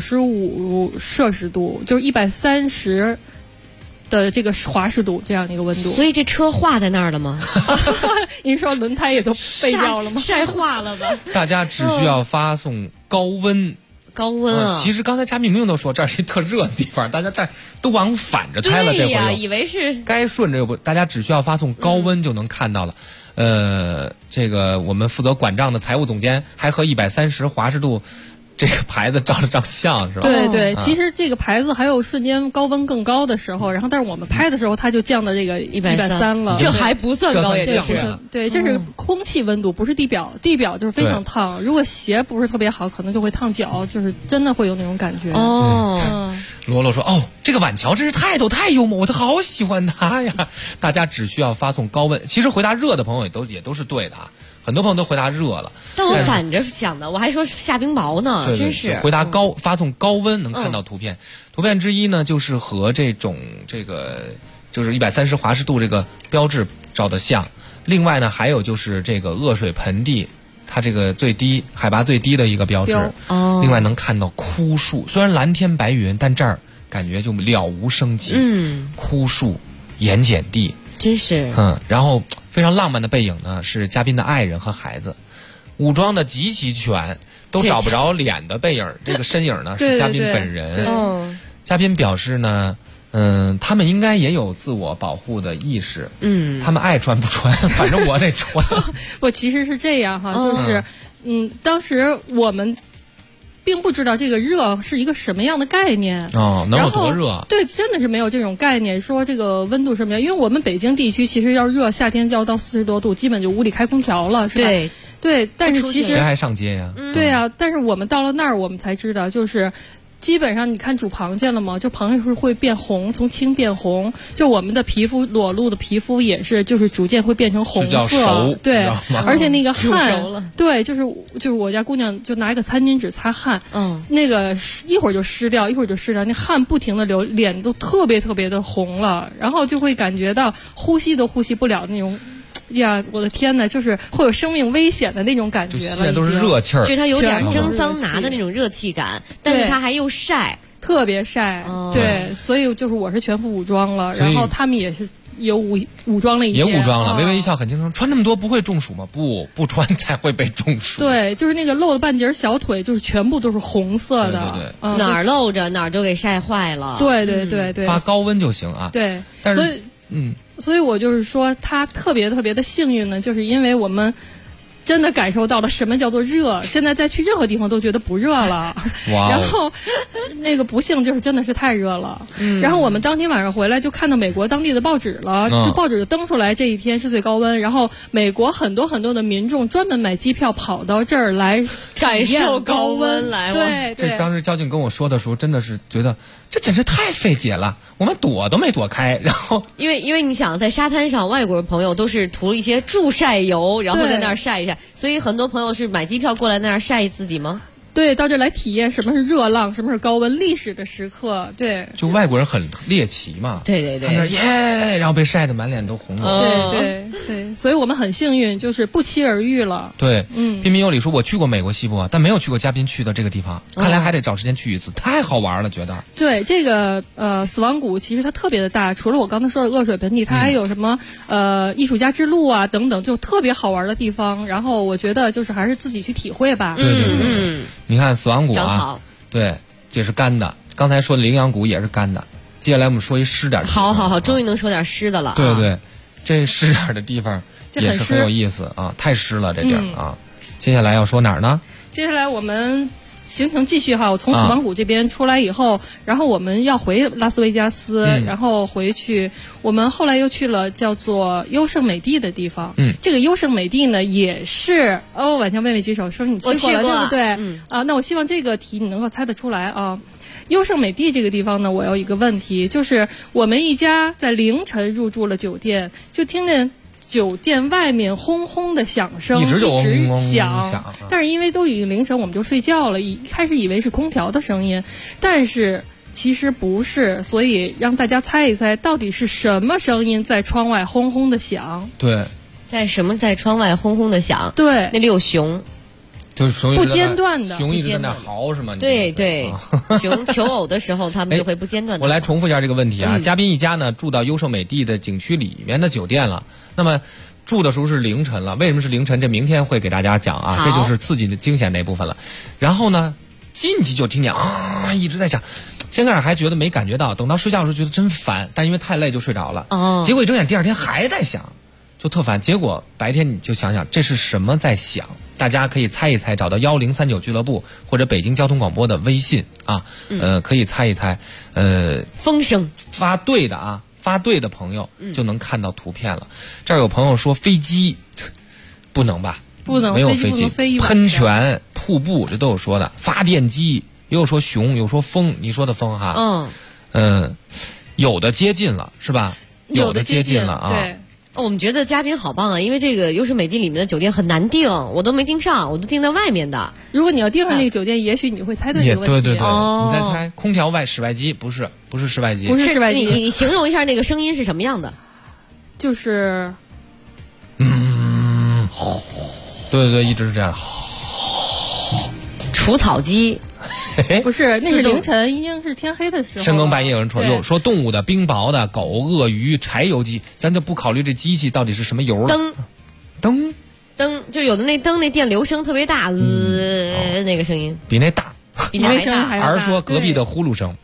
55摄氏度，就是130的这个华氏度这样的一个温度。 所以这车化在那儿了吗？ 您说轮胎也都废掉了吗？ 晒化了吧？ 大家只需要发送高温。 高温啊！ 其实刚才嘉宾明明都说这是一特热的地方，大家都往反着猜了。这会儿以为是该顺着又不，大家只需要发送高温就能看到了。这个我们负责管账的财务总监还和130华氏度这个牌子照了照相，是吧？ 对，其实这个牌子还有瞬间高温更高的时候，然后但是我们拍的时候它就降到这个130了， 这还不算高，也降了。对，这是空气温度，不是地表，地表就是非常烫。如果鞋不是特别好，可能就会烫脚，就是真的会有那种感觉。 罗罗说：“这个晚桥真是太幽默，我都好喜欢他呀！”大家只需要发送高温，其实回答热的朋友也都是对的啊。很多朋友都回答热了， 但我反着想的，我还说下冰雹呢， 对真是。 回答发送高温能看到图片，图片之一呢就是和这个就是130华氏度这个标志照得像，另外呢还有就是这个恶水盆地，它这个海拔最低的一个标志，另外能看到枯树，虽然蓝天白云，但这儿感觉就了无生机，枯树、盐碱地。 真是， 然后非常浪漫的背影呢，是嘉宾的爱人和孩子，武装的极其全， 都找不着脸的背影，这个身影呢是嘉宾本人。嘉宾表示呢，他们应该也有自我保护的意识。他们爱穿不穿，反正我得穿。 我其实是这样哈，就是，当时我们并不知道这个热是一个什么样的概念能有多热？ 对，真的是没有这种概念，说这个温度什么样？因为我们北京地区其实要热，夏天就要到40多度，基本就屋里开空调了，是吧？对，但是其实谁还上街呀？ 对呀，但是我们到了那儿，我们才知道，就是基本上你看煮螃蟹了吗？就螃蟹是会变红，从青变红。就我们的皮肤裸露的皮肤也是，就是逐渐会变成红色。对，而且那个汗，对，就是我家姑娘就拿一个餐巾纸擦汗，那个一会儿就湿掉，一会儿就湿掉，那汗不停的流，脸都特别特别的红了，然后就会感觉到呼吸都呼吸不了那种。呀，我的天哪，就是会有生命危险的那种感觉了。 现在都是热气儿， 就是它有点蒸桑拿的那种热气感，但是它还又晒， 特别晒。对，所以就是我是全副武装了，然后他们也是有武装了一些， 也武装了。微微一笑，很轻声，穿那么多不会中暑吗？不穿才会被中暑。 对，就是那个露了半截小腿，就是全部都是红色的， 对， 哪儿露着哪儿就给晒坏了。 对， 发高温就行啊。 对， 但是所以我就是说，他特别特别的幸运呢，就是因为我们真的感受到了什么叫做热。现在再去任何地方都觉得不热了。然后那个不幸就是真的是太热了。然后我们当天晚上回来就看到美国当地的报纸了，就报纸就登出来这一天是最高温。然后美国很多很多的民众专门买机票跑到这儿来感受高温来。 对， 这当时交警跟我说的时候，真的是觉得这简直太费解了，我们躲都没躲开。然后因为你想在沙滩上，外国朋友都是涂一些助晒油，然后在那儿晒一晒，所以很多朋友是买机票过来那儿晒自己吗？ 对，到这来体验什么是热浪，什么是高温，历史的时刻。对， 就外国人很猎奇嘛。 对， 他那耶，然后被晒得满脸都红了。 对，所以我们很幸运，就是不期而遇了。 对，彬彬有礼说，我去过美国西部，但没有去过嘉宾去的这个地方，看来还得找时间去一次，太好玩了，觉得。 对，这个死亡谷其实它特别的大，除了我刚才说的恶水盆地，它还有什么艺术家之路啊等等，就特别好玩的地方。然后我觉得就是还是自己去体会吧。 对。你看死亡谷啊，对，这是干的。刚才说的羚羊谷也是干的。接下来我们说一湿点的。 好，终于能说点湿的了。 对，这湿点的地方也是很有意思啊，太湿了这地儿啊。接下来要说哪儿呢？ 接下来我们行程继续哈，我从死亡谷这边出来以后，然后我们要回拉斯维加斯，然后回去，我们后来又去了叫做优胜美地的地方。这个优胜美地呢，也是晚上妹妹举手说你去过了，对不对？那我希望这个题你能够猜得出来啊。优胜美地这个地方呢，我有一个问题，就是我们一家在凌晨入住了酒店，就听见酒店外面轰轰的响声，一直响，但是因为都已经凌晨，我们就睡觉了，开始以为是空调的声音，但是其实不是，所以让大家猜一猜，到底是什么声音在窗外轰轰的响？ 对， 在窗外轰轰的响？ 对， 那里有熊。 就是熊不间断的， 熊一直在那嚎是吗？ 对，熊求偶的时候，他们就会不间断的。 我来重复一下这个问题啊，嘉宾一家呢住到优胜美地的景区里面的酒店了，那么住的时候是凌晨了，为什么是凌晨？这明天会给大家讲啊，这就是刺激的惊险那部分了。然后呢，进去就听见一直在响，先开始还觉得没感觉到，等到睡觉的时候觉得真烦，但因为太累就睡着了。结果一睁眼第二天还在响，就特烦。结果白天你就想想这是什么在响。大家可以猜一猜，找到1039俱乐部或者北京交通广播的微信啊，可以猜一猜， 风声发对的朋友就能看到图片了。这儿有朋友说飞机，不能吧？ 不能， 没有飞机，喷泉、瀑布这都有说的，发电机也有说熊，有说风，你说的风哈，有的接近了是吧？有的接近了啊。 对。 我们觉得嘉宾好棒啊，因为这个优胜美地里面的酒店很难订，我都没订上，我都订在外面的。 如果你要订上那个酒店，也许你会猜对这个问题。 对，你再猜，空调室外机不是室外机， 不是室外机。 你形容一下那个声音是什么样的？ 就是对，一直是这样。 除草机。 不是，那是凌晨，已经是天黑的时候。 深更半夜有人说动物的、冰雹的、狗、鳄鱼、柴油机，咱就不考虑这机器到底是什么油了。 灯， 灯就有的那灯那电流声特别大，那个声音比那大， 比那还大。 而说隔壁的呼噜声，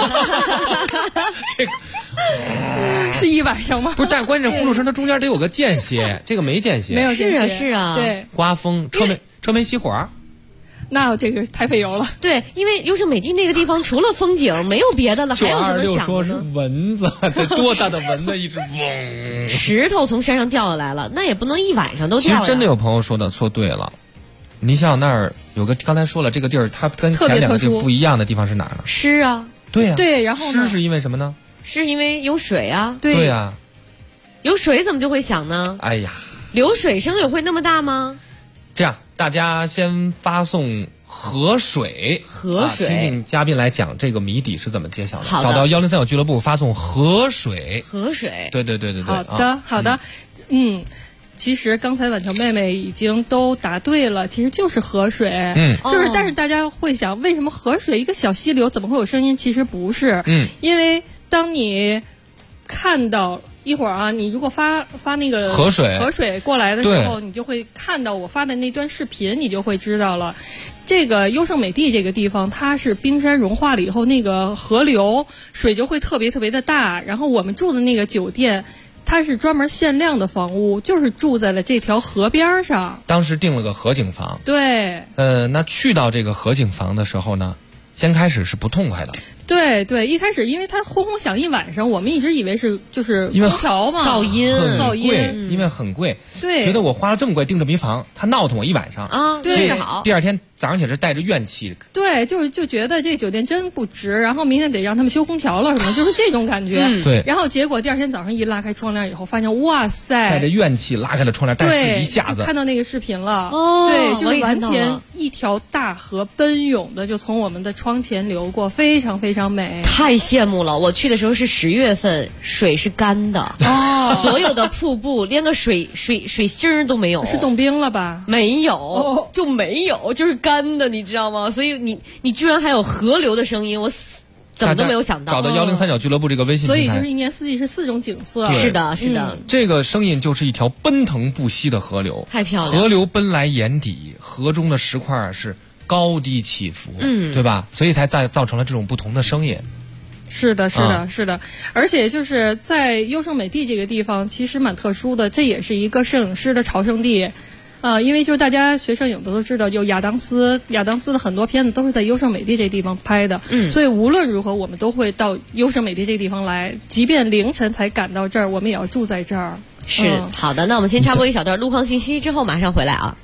这个是一晚上吗？ 不是，但关键呼噜声它中间得有个间歇，这个没间歇。 没有间歇， 是啊， 对， 刮风车没熄火。 那这个太费油了。 对，因为优胜美地那个地方除了风景没有别的了，还有什么想说是蚊子，这多大的蚊子一直嗡， 石头从山上掉下来了，那也不能一晚上都掉下来。 其实真的有朋友说对了，你想那儿有个刚才说了，这个地儿它跟前两个地不一样的地方是哪儿呢？ 湿啊， 对呀， 对，然后呢？ 湿是因为什么呢？ 是因为有水啊， 对呀， 有水怎么就会响呢？ 哎呀， 流水声也会那么大吗？ 这样，大家先发送河水，听听嘉宾来讲这个谜底是怎么揭晓的。 好的， 找到1039俱乐部发送河水。 河水， 对。 好的，其实刚才婉乔妹妹已经都答对了，其实就是河水。但是大家会想，为什么河水一个小溪流怎么会有声音？其实不是，因为当你看到。一会儿啊，你如果发那个河水过来的时候，你就会看到我发的那段视频，你就会知道了。这个优胜美地这个地方，它是冰山融化了以后，那个河流水就会特别特别的大。然后我们住的那个酒店，它是专门限量的房屋，就是住在了这条河边上。 当时订了个河景房。 对。 那去到这个河景房的时候呢，先开始是不痛快的。 对，一开始因为它轰轰响一晚上，我们一直以为就是空调嘛， 噪音， 因为很贵， 对， 觉得我花了这么贵订这么一房，他闹腾我一晚上啊，对，是好。 第二天早上起来带着怨气， 对，就觉得这酒店真不值，然后明天得让他们修空调了什么，就是这种感觉。 对， 然后结果第二天早上一拉开窗帘以后，发现哇塞， 带着怨气拉开了窗帘，但是一下子就看到那个视频了。 对， 就是完全一条大河奔涌的就从我们的窗前流过，非常非常美。 太羡慕了！我去的时候是10月份，水是干的所有的瀑布连个水星都没有。 是冻冰了吧？ 没有，就没有，就是干的，你知道吗？所以你居然还有河流的声音，我怎么都没有想到。 找到1039俱乐部这个微信平台， 所以就是一年四季是4种景色。 是的， 这个声音就是一条奔腾不息的河流， 太漂亮。 河流奔来眼底，河中的石块是高低起伏，对吧？所以才造成了这种不同的声音。 是的，而且就是在优胜美地这个地方，其实蛮特殊的，这也是一个摄影师的朝圣地，因为就大家学摄影的都知道，有亚当斯的很多片子都是在优胜美地这个地方拍的，所以无论如何我们都会到优胜美地这个地方来，即便凌晨才赶到这儿，我们也要住在这儿。 是，好的，那我们先插播一小段路况信息，之后马上回来啊。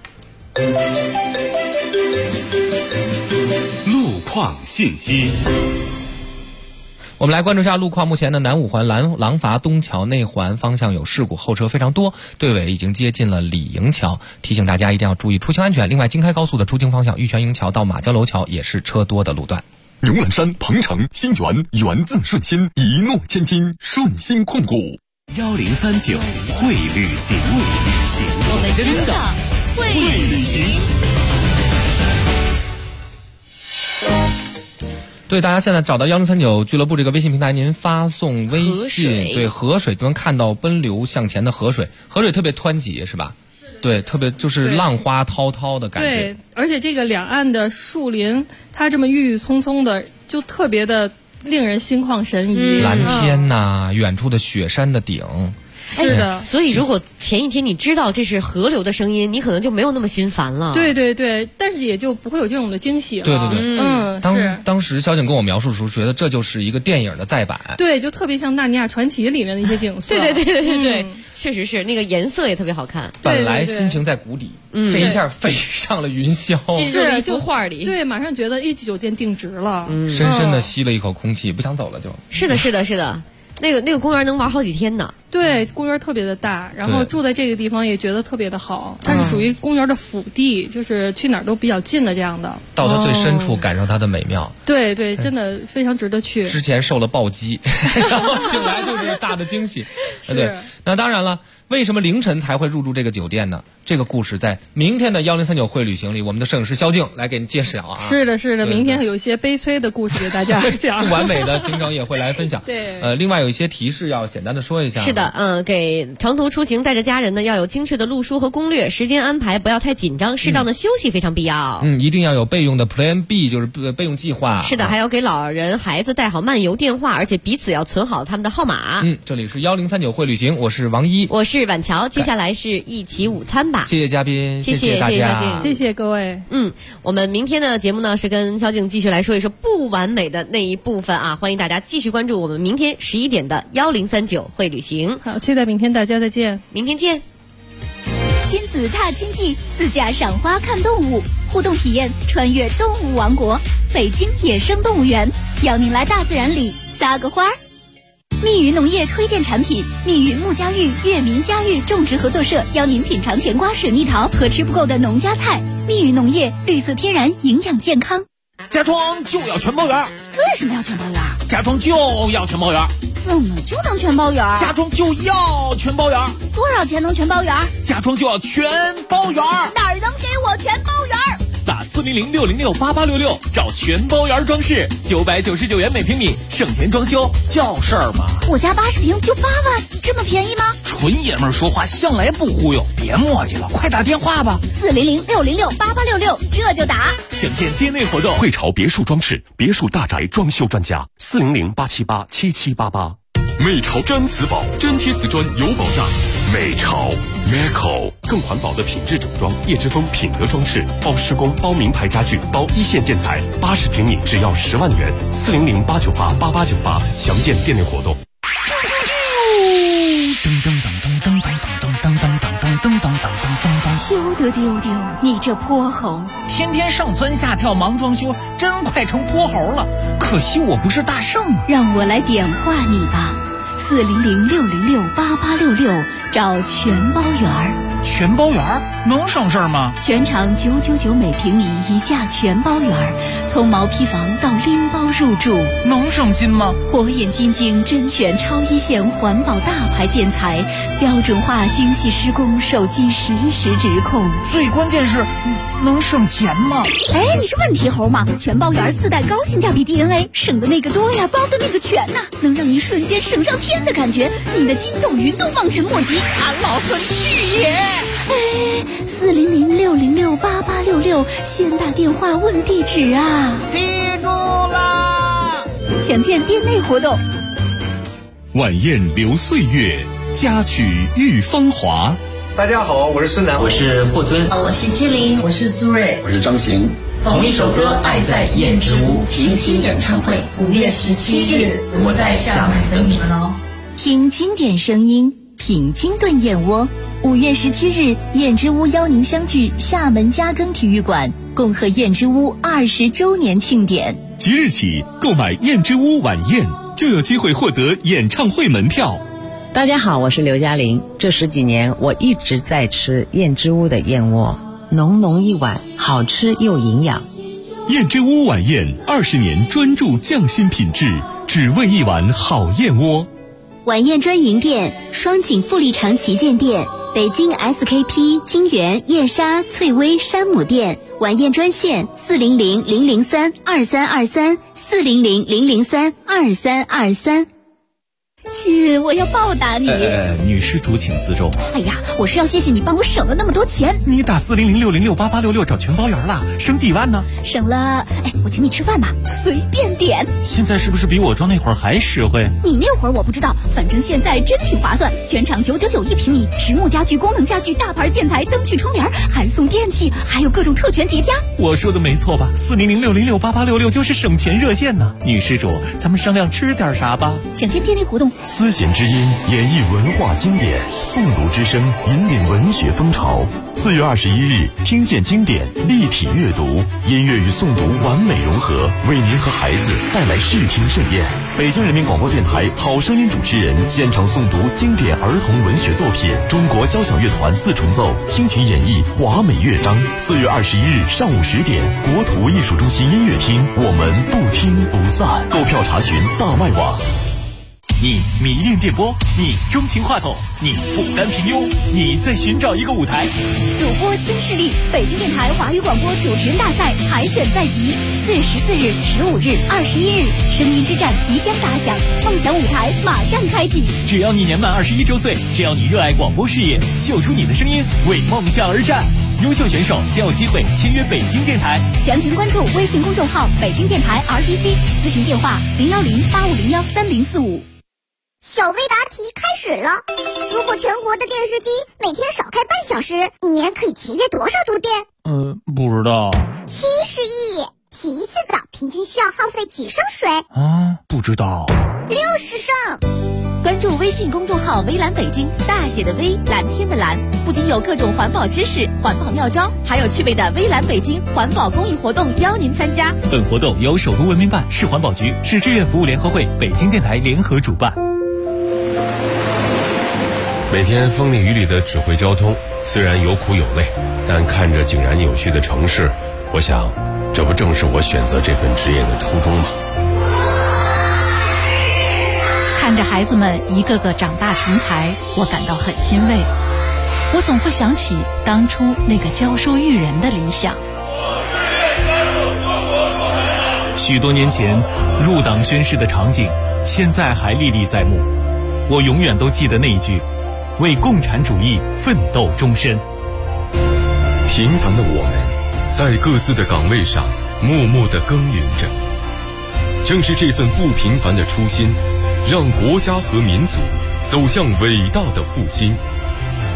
路况信息。 我们来关注一下路况。目前的南五环廊坊东桥内环方向有事故，后车非常多，队尾已经接近了李营桥，提醒大家一定要注意出行安全。另外，京开高速的出京方向玉泉营桥到马交楼桥也是车多的路段。 永揽山、鹏城、新源，源自顺心，一诺千金，顺心控股。 1039会旅行， 我们真的会旅行。 对，大家现在找到1039俱乐部这个微信平台，您发送微信，对，河水就能看到奔流向前的河水，河水特别湍急，是吧？对，特别就是浪花滔滔的感觉。 对，而且这个两岸的树林，它这么郁郁葱葱的，就特别的令人心旷神怡。 蓝天呐，远处的雪山的顶。 是的， 所以如果前一天你知道这是河流的声音，你可能就没有那么心烦了。 对，但是也就不会有这种的惊喜了。 对，当时小景跟我描述的时候，觉得这就是一个电影的再版。 对，就特别像《纳尼亚传奇》里面的一些景色。 对，确实是那个颜色也特别好看。 本来心情在谷底，这一下飞上了云霄， 进入了一幅画里。 对，马上觉得酒店定值了， 深深的吸了一口空气，不想走了就。 是的。那个公园能玩好几天呢。 对，公园特别的大，然后住在这个地方也觉得特别的好。它是属于公园的腹地，就是去哪儿都比较近的这样的。 到它最深处感受它的美妙。 对，真的非常值得去。 之前受了暴击，然后醒来就是大的惊喜。对，那当然了， 为什么凌晨才会入住这个酒店呢？这个故事在明天的1039会旅行里，我们的摄影师萧静来给你介绍啊。 是的，是的，明天有一些悲催的故事给大家讲， 不完美的行程也会来分享。 对， 另外有一些提示要简单的说一下。 是的，给长途出行带着家人呢，要有精确的路书和攻略，时间安排不要太紧张，适当的休息非常必要。 一定要有备用的 Plan B， 就是备用计划。 是的，还要给老人孩子带好漫游电话，而且彼此要存好他们的号码。 这里是1039会旅行，我是王一， 我是婉乔，接下来是一起午餐吧。 谢谢嘉宾， 谢谢大家， 谢谢各位。 我们明天的节目呢是跟萧静继续来说一说不完美的那一部分啊，欢迎大家继续关注我们明天11点的1039会旅行。 好，期待明天大家再见， 明天见。 亲子踏青记，自驾赏花看动物，互动体验穿越动物王国，北京野生动物园，邀您来大自然里撒个花儿。密语农业推荐产品，密语木家峪粤民家峪种植合作社邀您品尝甜瓜、水蜜桃和吃不够的农家菜。密语农业，绿色天然，营养健康。 家装就要全包圆。 为什么要全包圆？ 家装就要全包圆。 怎么就能全包圆？ 家装就要全包圆。 多少钱能全包圆？ 家装就要全包圆。 哪儿能给我全包圆？ 打400-606-8866找全包圆装饰，999元每平米，省钱装修叫事儿吗？ 我家80平就8万，这么便宜吗？ 纯爷们儿说话向来不忽悠，别磨叽了，快打电话吧 ，400-606-8866，这就打。 详见店内活动。 汇潮别墅装饰，别墅大宅装修专家，400-878-7788。美潮毡瓷宝，粘贴瓷砖有保障。美潮 Meco 更环保的品质整装，叶之峰品德装饰，包施工、包名牌家具、包一线建材，80平米只要10万元，400-898-8898，详见店内活动。 噔噔噔噔噔噔噔噔噔噔噔噔噔噔噔， 休得丢丢你这泼猴！ 天天上蹿下跳忙装修，真快成泼猴了。可惜我不是大圣啊！ 让我来点化你吧，400-606-8866，找全包圆儿。 全包圆儿能省事儿吗？ 全场999每平米一价全包圆儿，从毛坯房到拎包入住， 能省心吗？ 火眼金睛甄选超一线环保大牌建材，标准化精细施工，手机实时直控。 最关键是能省钱吗？ 哎，你是问题猴吗？全包圆自带高性价比 DNA， 省的那个多呀，包的那个全呐，能让你瞬间省上天的感觉，你的筋斗云都望尘莫及。 俺老孙去也！ 哎，400-606-8866，先打电话问地址啊！ 记住啦！ 详见店内活动。 晚宴留岁月，佳曲遇芳华。 大家好，我是孙楠， 我是霍尊， 我是志玲， 我是苏芮， 我是张行。 同一首歌《爱在燕之屋》 平行演唱会5月17日， 我在厦门等你们哦。 听经典声音，品清炖燕窝。5月17日，燕之屋邀您相聚厦门嘉庚体育馆，共贺燕之屋20周年庆典。 即日起购买燕之屋晚宴，就有机会获得演唱会门票。 大家好，我是刘嘉玲。这10几年，我一直在吃燕之屋的燕窝，浓浓一碗，好吃又营养。 燕之屋晚宴20年专注匠心品质，只为一碗好燕窝。 晚宴专营店：双井富力城旗舰店、北京 SKP 金源燕莎翠微山姆店。晚宴专线400-003-2323，400-003-2323。亲，我要报答你。 女施主请自重。 哎呀，我是要谢谢你帮我省了那么多钱。 你打400-606-8866找全包圆了，省几万呢？ 省了，我请你吃饭吧，随便点。 现在是不是比我装那会儿还实惠？ 你那会儿我不知道，反正现在真挺划算。全场999一平米，实木家具、功能家具、大牌建材、灯具、窗帘，还送电器，还有各种特权叠加。 我说的没错吧？400-606-8866就是省钱热线呢。女施主，咱们商量吃点啥吧？ 想见店内活动。 丝弦之音演绎文化经典，诵读之声引领文学风潮。4月21日，听见经典，立体阅读，音乐与诵读完美融合，为您和孩子带来视听盛宴。北京人民广播电台好声音主持人现场诵读经典儿童文学作品，中国交响乐团4重奏倾情演绎华美乐章。4月21日上午10点，国土艺术中心音乐厅，我们不听不散。购票查询大麦网。 你迷恋电波，你钟情话筒，你不甘平庸，你在寻找一个舞台。 主播新势力，北京电台华语广播主持人大赛海选在即，4月14日、15日、21日，声音之战即将打响，梦想舞台马上开启。 只要你年满21周岁，只要你热爱广播事业，秀出你的声音，为梦想而战。优秀选手将有机会签约北京电台。 详情关注微信公众号北京电台 RTC， 咨询电话010-8501-3045。 小微答题开始了。如果全国的电视机每天少开半小时，一年可以节约多少度电？ 不知道。 70亿。洗一次澡平均需要耗费几升水？ 不知道。 60升。 关注微信公众号微蓝北京，大写的微，蓝天的蓝，不仅有各种环保知识、环保妙招，还有趣味的微蓝北京环保公益活动邀您参加。 本活动由首都文明办、市环保局、市志愿服务联合会、北京电台联合主办。 每天风里雨里的指挥交通，虽然有苦有累，但看着井然有序的城市，我想，这不正是我选择这份职业的初衷吗？ 看着孩子们一个个长大成才，我感到很欣慰。我总会想起当初那个教书育人的理想。 许多年前入党宣誓的场景，现在还历历在目。我永远都记得那一句：为共产主义奋斗终身。 平凡的我们，在各自的岗位上默默地耕耘着。正是这份不平凡的初心，让国家和民族走向伟大的复兴。